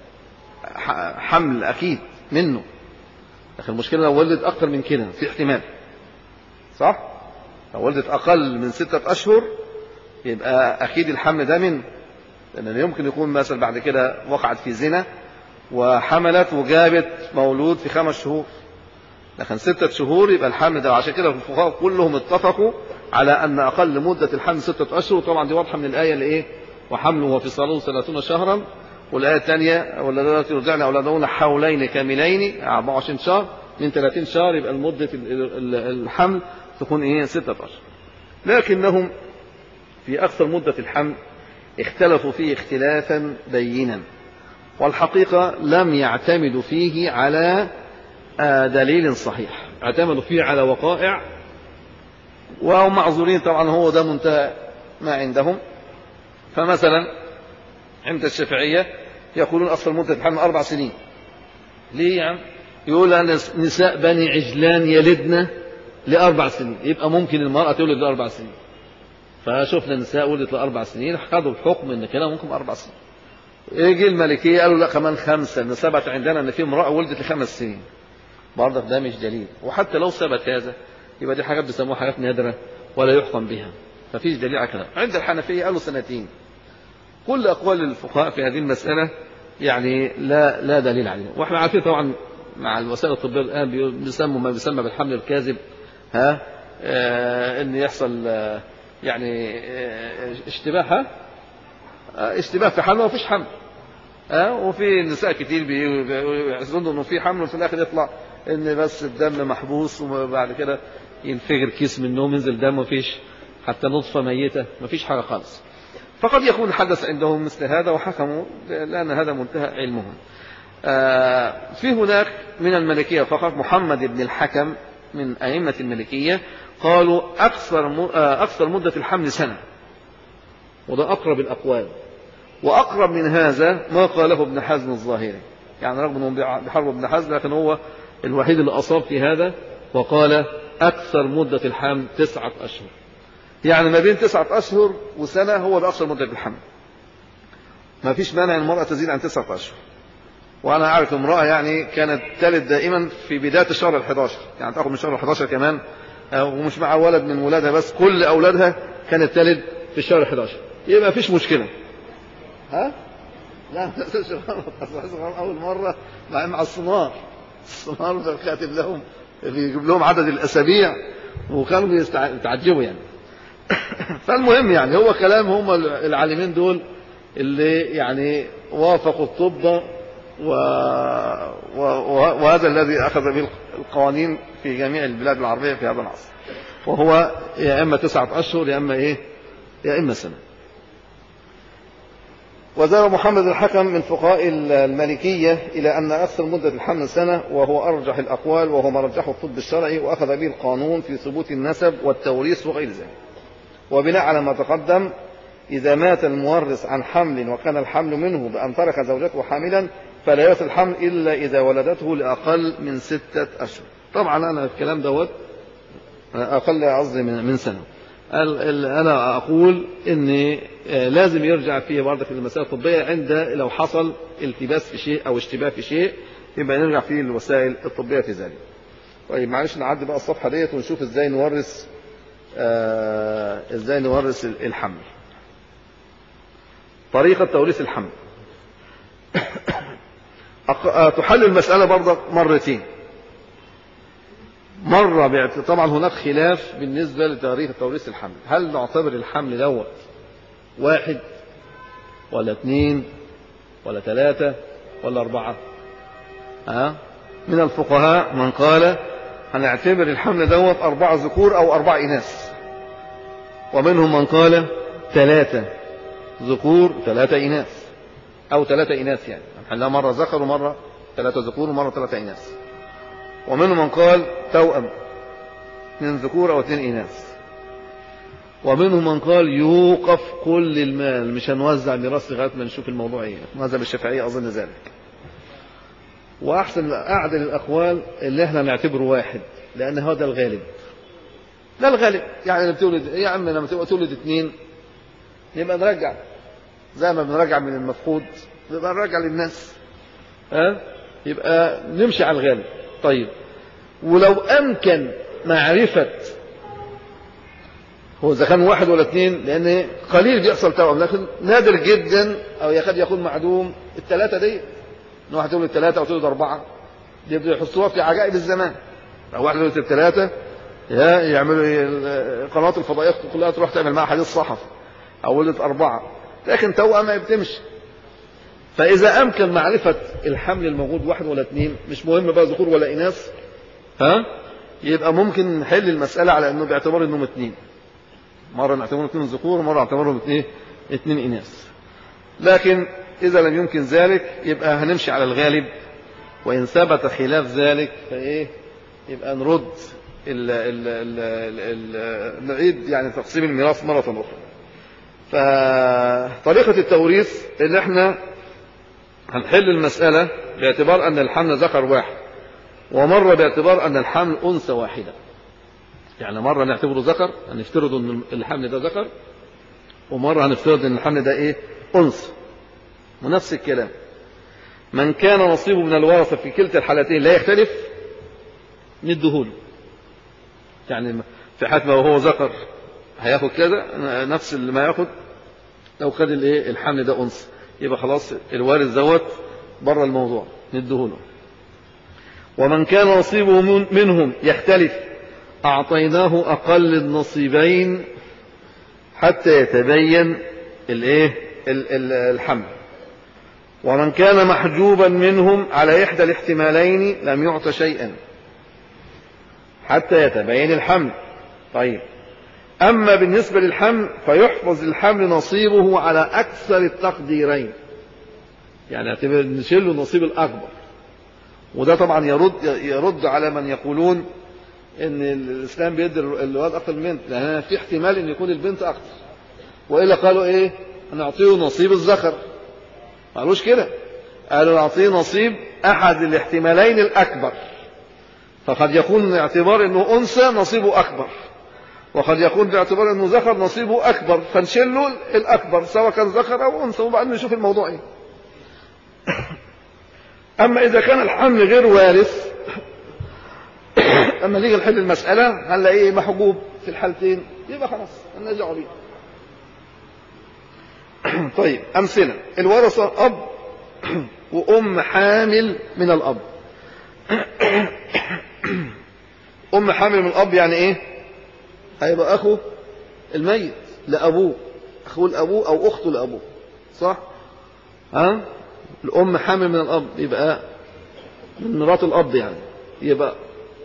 حمل أكيد منه. لكن المشكلة لو ولدت أكثر من كده في احتمال، صح؟ لو ولدت أقل من 6 أشهر يبقى أكيد الحمل ده منه، لأن يمكن يكون مثلا بعد كده وقعت في زنا وحملت وجابت مولود في 5 شهور، لكن 6 شهور يبقى الحمل ده. عشان كده الفقهاء كلهم اتفقوا على أن أقل مدة الحمل 6 أشهر. طبعا دي واضحة من الآية اللي وحمله وفصاله 30 شهرا، والآية الثانية واللاتي يرضعن أولادهن حولين كاملين 24 شهر من 30 شهر، يبقى مدة الحمل تكون 6 أشهر. لكنهم في أكثر مدة الحمل اختلفوا فيه اختلافا بينا، والحقيقة لم يعتمدوا فيه على دليل صحيح، اعتمدوا فيه على وقائع، وهم معذورين طبعا، هو ده منتهى ما عندهم. فمثلا عند الشافعية يقولون أصل مدة الحمل 4 سنين. ليه يعني؟ يقول أن نساء بني عجلان يلدن ل4 سنين، يبقى ممكن المرأة تولد ل4 سنين. فشفنا النساء ولدت ل4 سنين، خدوا الحكم ان كده ممكن 4 سنين. يجي الملكية قالوا لا كمان 5، ان ثبت عندنا ان في امرأة ولدت ل5 سنين. برضك ده مش دليل، وحتى لو ثبت هذا يبقى دي حاجات بيسموها حاجات نادرة ولا يحكم بها، ففيش دليل على كده. عند الحنفية قالوا 2 سنين. كل أقوال الفقهاء في هذه المسألة يعني لا دليل عليها. واحنا عارفين طبعا مع الوسائل الطبية الآن بيسموا ما بيسمى بالحمل الكاذب، ان يحصل يعني اشتباه في حمل ومفيش حمل. وفي نساء كتير بيحزنوا انه في حمل وفي الاخر يطلع ان بس الدم محبوس، وبعد كده ينفجر كيس منهم ينزل دم، ومفيش حتى نطفة ميتة، مفيش حاجة خالص. فقد يكون حدث عندهم مثل هذا وحكموا لأن هذا منتهى علمهم. في هناك من الملكية فقط محمد بن الحكم من أئمة الملكية قالوا أكثر مدة الحمل 1 سنة، وده أقرب الأقوال. وأقرب من هذا ما قاله ابن حزم الظاهري، يعني رغم أنه بحرب ابن حزم لكن هو الوحيد اللي أصاب في هذا، وقال أكثر مدة الحمل 9 أشهر. يعني ما بين 9 أشهر وسنة هو ده أقصر مدة الحمل. ما فيش مانع المرأة تزيد عن 9 أشهر. وأنا أعرف امرأة يعني كانت تلد دائما في بداية الشهر ال11، يعني تأخذ من شهر ال11 كمان، ومش مع ولد من ولادها بس، كل أولادها كانت تلد في الشهر ال11، يبقى ما فيش مشكلة. لا أول مرة مع الصنار كاتب لهم بيجيب لهم عدد الأسابيع، وكانوا بيتعجبوا يعني. فالمهم يعني هو كلام هم العالمين دول اللي يعني وافقوا الطب، وهذا الذي أخذ به القوانين في جميع البلاد العربية في هذا العصر، وهو يا إما 9 أشهر يا إما يا إما سنة. وذهب محمد الحكم من فقهاء المالكية إلى أن أكثر مدة الحمل 1 سنة، وهو أرجح الأقوال، وهو ما رجحه الطب الشرعي وأخذ به القانون في ثبوت النسب والتوريث وغير ذلك. وبناء على ما تقدم، إذا مات المورث عن حمل وكان الحمل منه بأن ترك زوجته حاملا، فلا يرث الحمل إلا إذا ولدته لأقل من 6 أشهر. طبعا أنا الكلام دوت أقل قصدي من سنة. أنا أقول إن لازم يرجع فيه برضه في المسائل الطبية عند لو حصل التباس في شيء أو اشتباه في شيء، يبقى نرجع فيه الوسائل الطبية في ذلك. طيب معلش نعدي بقى الصفحة ديت ونشوف إزاي نورث الحمل. طريقة توريث الحمل تحل المسألة برضه مرتين. مرة طبعا هناك خلاف بالنسبة لطريقة توريث الحمل، هل نعتبر الحمل دوت 1 ولا 2 ولا 3 ولا 4؟ من الفقهاء من قال هنعتبر الحمل دوت 4 ذكور أو 4 إناث، ومنهم من قال 3 ذكور 3 إناث، أو 3 إناث، يعني هنحلها مرة ذكر ومرة 3 ذكور ومرة 3 إناث. ومنهم من قال توأم 2 ذكور أو 2 إناث. ومنهم من قال يوقف كل المال، مش هنوزع ميراث لغاية ما نشوف الموضوع ايه. مذهب الشافعية أظن ذلك. وأحسن أعدل الأقوال اللي احنا نعتبره 1، لأن هذا الغالب. ده الغالب، يعني اللي بتولد يا عم لما تبقى تولد 2 نبقى نرجع زي ما بنرجع من المفقود، نبقى نرجع للناس، يبقى نمشي على الغالب. طيب ولو أمكن معرفة هو إذا كان 1 ولا 2، لأن قليل بيحصل توأم، لكن نادر جدا أو يكاد يكون معدوم ال3 دي، إن واحد تولد 3 أو تولد 4، دي بيحطوها في عجائب الزمان. لو واحد تولد 3 يعملوا القنوات الفضائية كلها تروح تعمل معها حديث صحفي، أو ولدت 4، لكن توأم ما بتمشي. فإذا أمكن معرفة الحمل الموجود 1 ولا 2، مش مهم بقى ذكور ولا إناث، يبقى ممكن نحل المسألة على أنه باعتبار أنهم 2، مرة نعتبرهم 2 ذكور ومرة نعتبرهم 2 إناث. لكن إذا لم يمكن ذلك يبقى هنمشي على الغالب، وإن ثبت خلاف ذلك فإيه يبقى نرد نعيد يعني تقسيم الميراث مرة أخرى. فطريقة التوريث اللي احنا هنحل المسألة باعتبار أن الحمل ذكر واحد، ومرة باعتبار أن الحمل أنثى واحدة. يعني مرة نعتبره ذكر، هنفترض أن الحمل ده ذكر، ومرة هنفترض أن الحمل ده إيه أنثى، ونفس الكلام. من كان نصيبه من الورثة في كلتا الحالتين لا يختلف ندهوله. يعني في حالة ما وهو ذكر هياخد كذا نفس اللي ما ياخد لو خد الايه الحمل ده انثى، يبقى خلاص الوارث دوت بره الموضوع ندهوله. ومن كان نصيبه منهم يختلف اعطيناه اقل النصيبين حتى يتبين الايه الحمل. ومن كان محجوبا منهم على إحدى الاحتمالين لم يعط شيئا حتى يتبين الحمل. طيب، أما بالنسبة للحمل فيحفظ الحمل نصيبه على أكثر التقديرين، يعني نشيل له النصيب الأكبر. وده طبعا يرد على من يقولون إن الإسلام بيدي الولد أكثر من البنت، لأن في احتمال إن يكون البنت أكثر، وإلا قالوا إيه نعطيه نصيب الذكر. ما قالوش كده، قالوا نعطيه نصيب أحد الاحتمالين الأكبر. فقد يكون باعتبار أنه أنثى نصيبه أكبر، وقد يكون باعتبار أنه ذكر نصيبه أكبر، فنشيل له الأكبر سواء كان ذكر أو أنثى، وبعدين نشوف الموضوع إيه. أما إذا كان الحمل غير وارث، أما نيجي نحل المسألة هنلاقيه محجوب في الحالتين، يبقى خلاص نرجع بيه. طيب، أمثلة: الورثة أب وأم حامل من الأب. أم حامل من الأب يعني إيه؟ هيبقى أخو الميت لأبوه، أخوه لأبوه أو أخته لأبوه، صح؟ الأم حامل من الأب يبقى من مرات الأب، يعني يبقى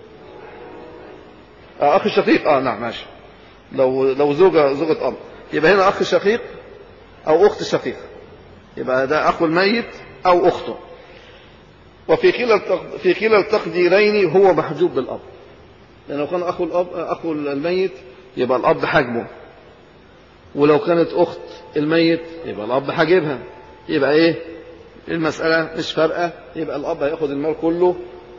أخ الشقيق. نعم ماشي. لو زوجة أب يبقى هنا أخ الشقيق أو أخت الشقيق، يبقى ده أخو الميت أو أخته. وفي كلا التقديرين هو محجوب بالأب، لأن لو كان أخو الميت يبقى الأب حاجبه، ولو كانت أخت الميت يبقى الأب حاجبها. يبقى إيه المسألة مش فارقة، يبقى الأب هياخد المال كله.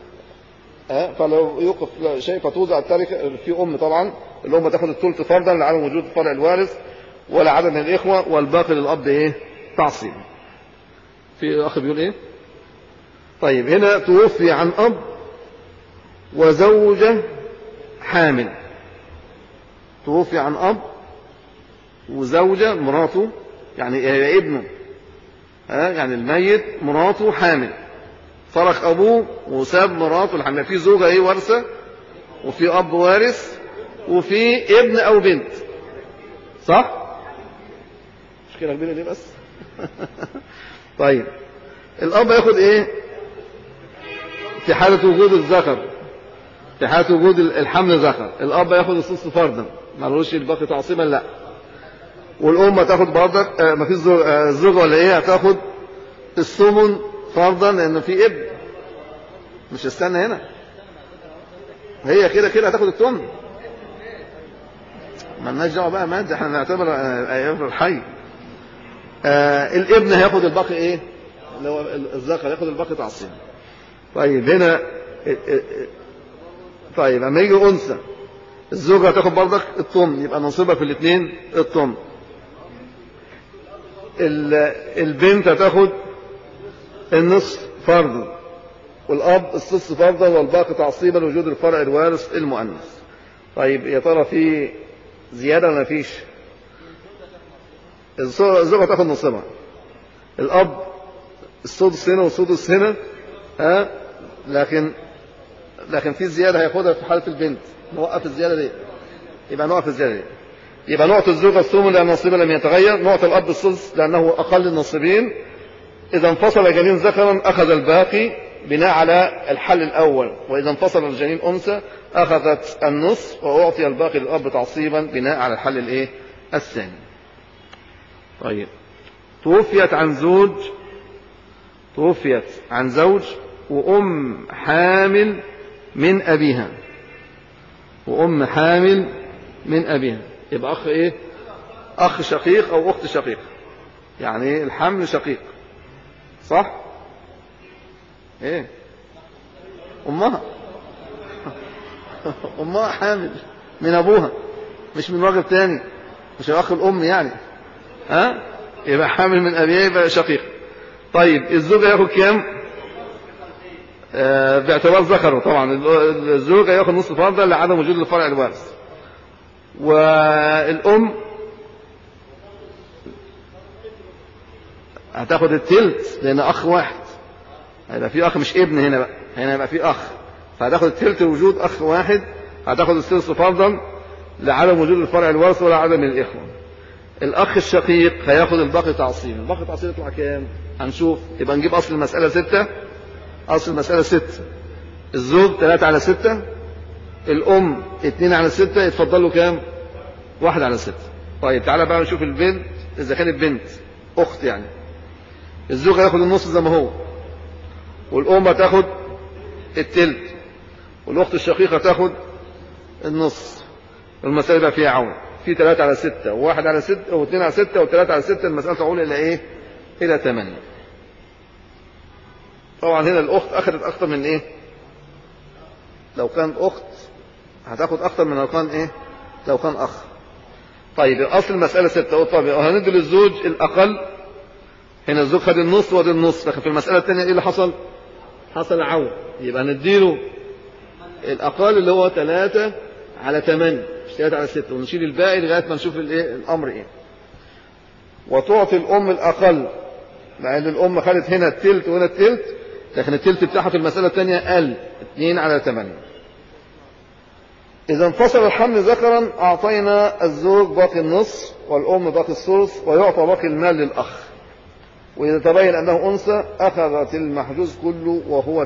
فلو يوقف شيء فتوزع التركة في أم، طبعا الأم تاخد الثلث فرضا لعدم وجود فرع الوارث ولا عدد من الإخوة، والباقي للأب إيه تعصيب. في أخ بيقول إيه؟ طيب، هنا توفي عن أب وزوجة حامل. توفي عن أب وزوجة مراته، يعني ابنه، يعني الميت مراته حامل، فرق أبوه وساب مراته الحامل. في زوجة إيه وارثة، وفي أب وارث، وفي ابن أو بنت، صح؟ مشكلة كبيرة دي بس. طيب، الأب ياخد إيه في حالة وجود الذكر؟ في حالة وجود الحمل ذكر الأب ياخد الثلث فرضا، مالوش الباقي تعصيبا، لا. والأم تاخد برضك ما فيش الزوجة ولا إيه هتاخد الثمن فرضا، لأن في ابن. مش استنى هنا، هي كده هتاخد الثمن، مالناش دعوة بقى مادة، احنا نعتبر أيام الحي. الابن هياخد الباقي ايه، اللي هو الذكر هياخد الباقي تعصيب. طيب هنا طيب اما يجي انثى الزوجة هتاخد برضك الثمن، يبقى نصيبها في الاثنين الثمن. البنت هتاخد النصف فرضا، والاب السدس فرضا، والباقي تعصيبا لوجود الفرع الوارث المؤنث. طيب يا ترى في زيادة ولا مفيش؟ الزوجة تاخد نصيبها، الأب السدس هنا والسدس هنا، لكن في زيادة هياخدها في حالة البنت. نوقف الزيادة دي، يبقى نوقف الزيادة دي. يبقى نعطي الزوجة الثمن لأن نصيبها لم يتغير، نعطي الأب السدس لأنه أقل النصيبين. إذا انفصل جنين ذكرا أخذ الباقي بناء على الحل الأول، وإذا انفصل الجنين أنثى أخذت النصف وأعطي الباقي للأب تعصيبا بناء على الحل الثاني. طيب، توفيت عن زوج وأم حامل من أبيها، يبقى أخ إيه؟ أخ شقيق أو أخت شقيق، يعني الحمل شقيق، صح؟ إيه؟ أمها حامل من أبوها، مش من راجل تاني، مش الأخ الأم يعني، يبقى حامل من أبيها يبقى شقيق. طيب الزوج ياخد كام؟ باعتبار ذكره طبعا، الزوج ياخد نصف فرضا لعدم وجود الفرع الوارث. والأم هتاخد التلت لأن أخ واحد، هيبقى في أخ مش ابن هنا بقى، هنا يبقى في أخ، فهتاخد التلت وجود أخ واحد، هتاخد الثلث فرضا لعدم وجود الفرع الوارث ولا عدم الإخوة. الأخ الشقيق هياخد الباقي تعصيب. الباقي تعصيب يطلع كام؟ هنشوف. يبقى نجيب أصل المسألة 6. أصل المسألة 6. الزوج 3/6، الأم 2/6، يتفضل له كام؟ 1/6. طيب تعالى بقى نشوف البنت، إذا كانت بنت أخت يعني، الزوج هياخد النص زي ما هو، والأم هتاخد التلت، والأخت الشقيقة هتاخد النص. المسألة بقى فيها عون، في 3/6 و1/6 و2/6 و3/6، المسألة تعود إلى إيه؟ إلى 8. طبعا هنا الأخت أخذت أكثر من إيه؟ لو كانت أخت هتاخد أكثر من لو كان إيه؟ لو كان أخ. طيب أصل المسألة 6. طب هندي للزوج الأقل، هنا الزوج خد النص وادي النص، لكن في المسألة الثانية إيه اللي حصل؟ حصل عون، يبقى نديله الأقل اللي هو 3/8 مش 3/6، ونشيل الباقي لغاية ما نشوف الإيه؟ الأمر إيه. وتعطي الأم الأقل، مع أن الأم خدت هنا التلت وهنا التلت، لكن التلت بتاعها في المسألة الثانية قل 2/8. إذا انفصل الحمل ذكرا أعطينا الزوج باقي النص والأم باقي الثلث، ويعطى باقي المال للأخ. وإذا تبين أنه أنثى أخذت المحجوز كله وهو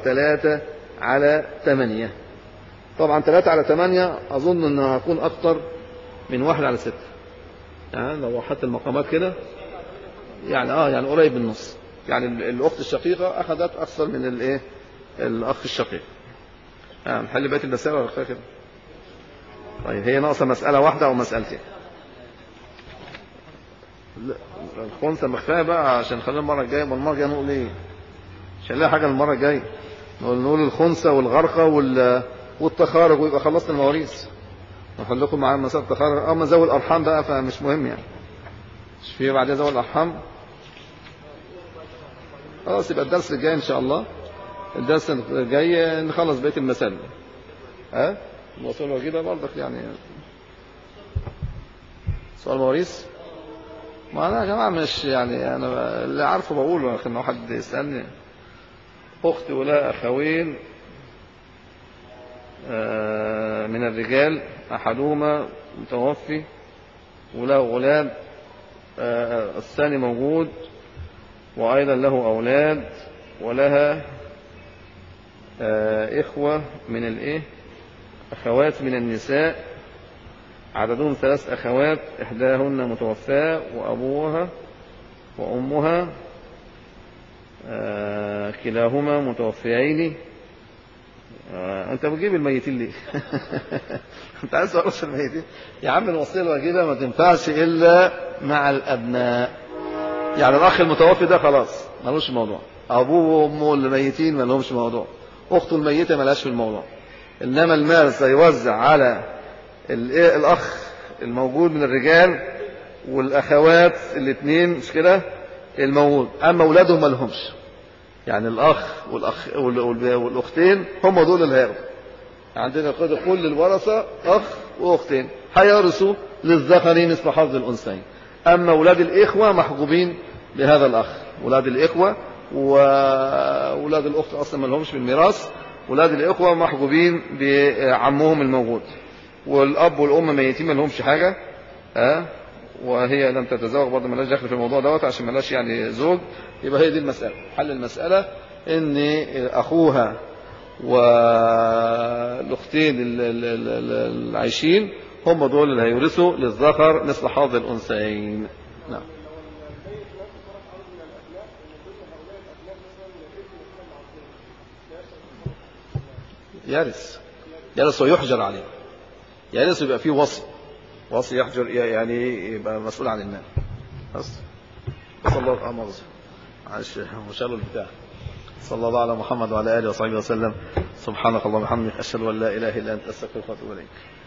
3/8. طبعا 3/8 أظن أنها هتكون أكتر من 1/6، يعني لو وحدت المقامات كده يعني قريب من النص، يعني الأخت الشقيقة أخذت أكثر من الإيه؟ الأخ الشقيق. نحل بقية المسألة ولا كده؟ طيب هي ناقصة مسألة واحدة أو مسألتين. الخنثى مخفية بقى عشان نخليها المرة الجاية، والمرة الجاية نقول إيه؟ مش هنلاقي حاجة المرة الجاية، نقول الخنثى والغرقة والتخارج، ويبقى خلصنا المواريث. نحل لكم معايا مسألة التخارج. أما ذوي الأرحام بقى فمش مهم يعني، مش فيه بعدين ذوي الأرحام. خلاص يبقى الدرس الجاي إن شاء الله، الدرس الجاي نخلص بقية المسائل. الوصول الوجيبة برضك يعني سؤال مواريث. ما أنا يا جماعة مش يعني أنا اللي عارفه بقوله، لكن لو حد يسألني أخت ولا أخوين من الرجال أحدهما متوفي وله أولاد، الثاني موجود وأيضا له أولاد، ولها إخوة من الإيه؟ أخوات من النساء، عددهم 3 أخوات، إحداهن متوفاة وأبوها وأمها كلاهما متوفيين. أنت بتجيب الميتين ليه؟ أنت عايز تورث الميتين يا عم؟ الوصية الواجبة ما تنفعش إلا مع الأبناء، يعني الأخ المتوفي ده خلاص ملوش موضوع، أبوه وأمه اللي ميتين ما لهمش موضوع، أخته الميتة ملهاش في الموضوع. إنما المال سيوزع على الأخ الموجود من الرجال والأخوات الاثنين، مش كده؟ الموجود. أما أولادهم ما لهمش، يعني الأخ والأختين هم دول اللي هياخدوا. عندنا كل الورثة أخ وأختين هيرثوا للذكر مثل حظ الأنثيين. أما أولاد الإخوة محجوبين بهذا الأخ، أولاد الإخوة وأولاد الأخت أصلا ما لهمش في الميراث، أولاد الإخوة محجوبين بعمهم الموجود، والأب والأم ميتين ما لهمش حاجة، وهي لم تتزوج برضه ملاش دخل في الموضوع دوت عشان ملاش يعني زوج. يبقى هي دي المسألة، حل المسألة إن أخوها والأختين العايشين هم دول اللي هيورثوا للذكر مثل حظ الأنثيين. نعم. يرث ويحجر عليه، يرث يبقى فيه وصي يحجر يعني يبقى مسؤول عن المال بس. صلى الله عليه وسلم. معلش مشغل البتاع. صلى الله على محمد وعلى اله وصحبه وسلم. سبحانك اللهم وبحمدك اشهد ان لا اله الا انت استغفرك واتوب اليك.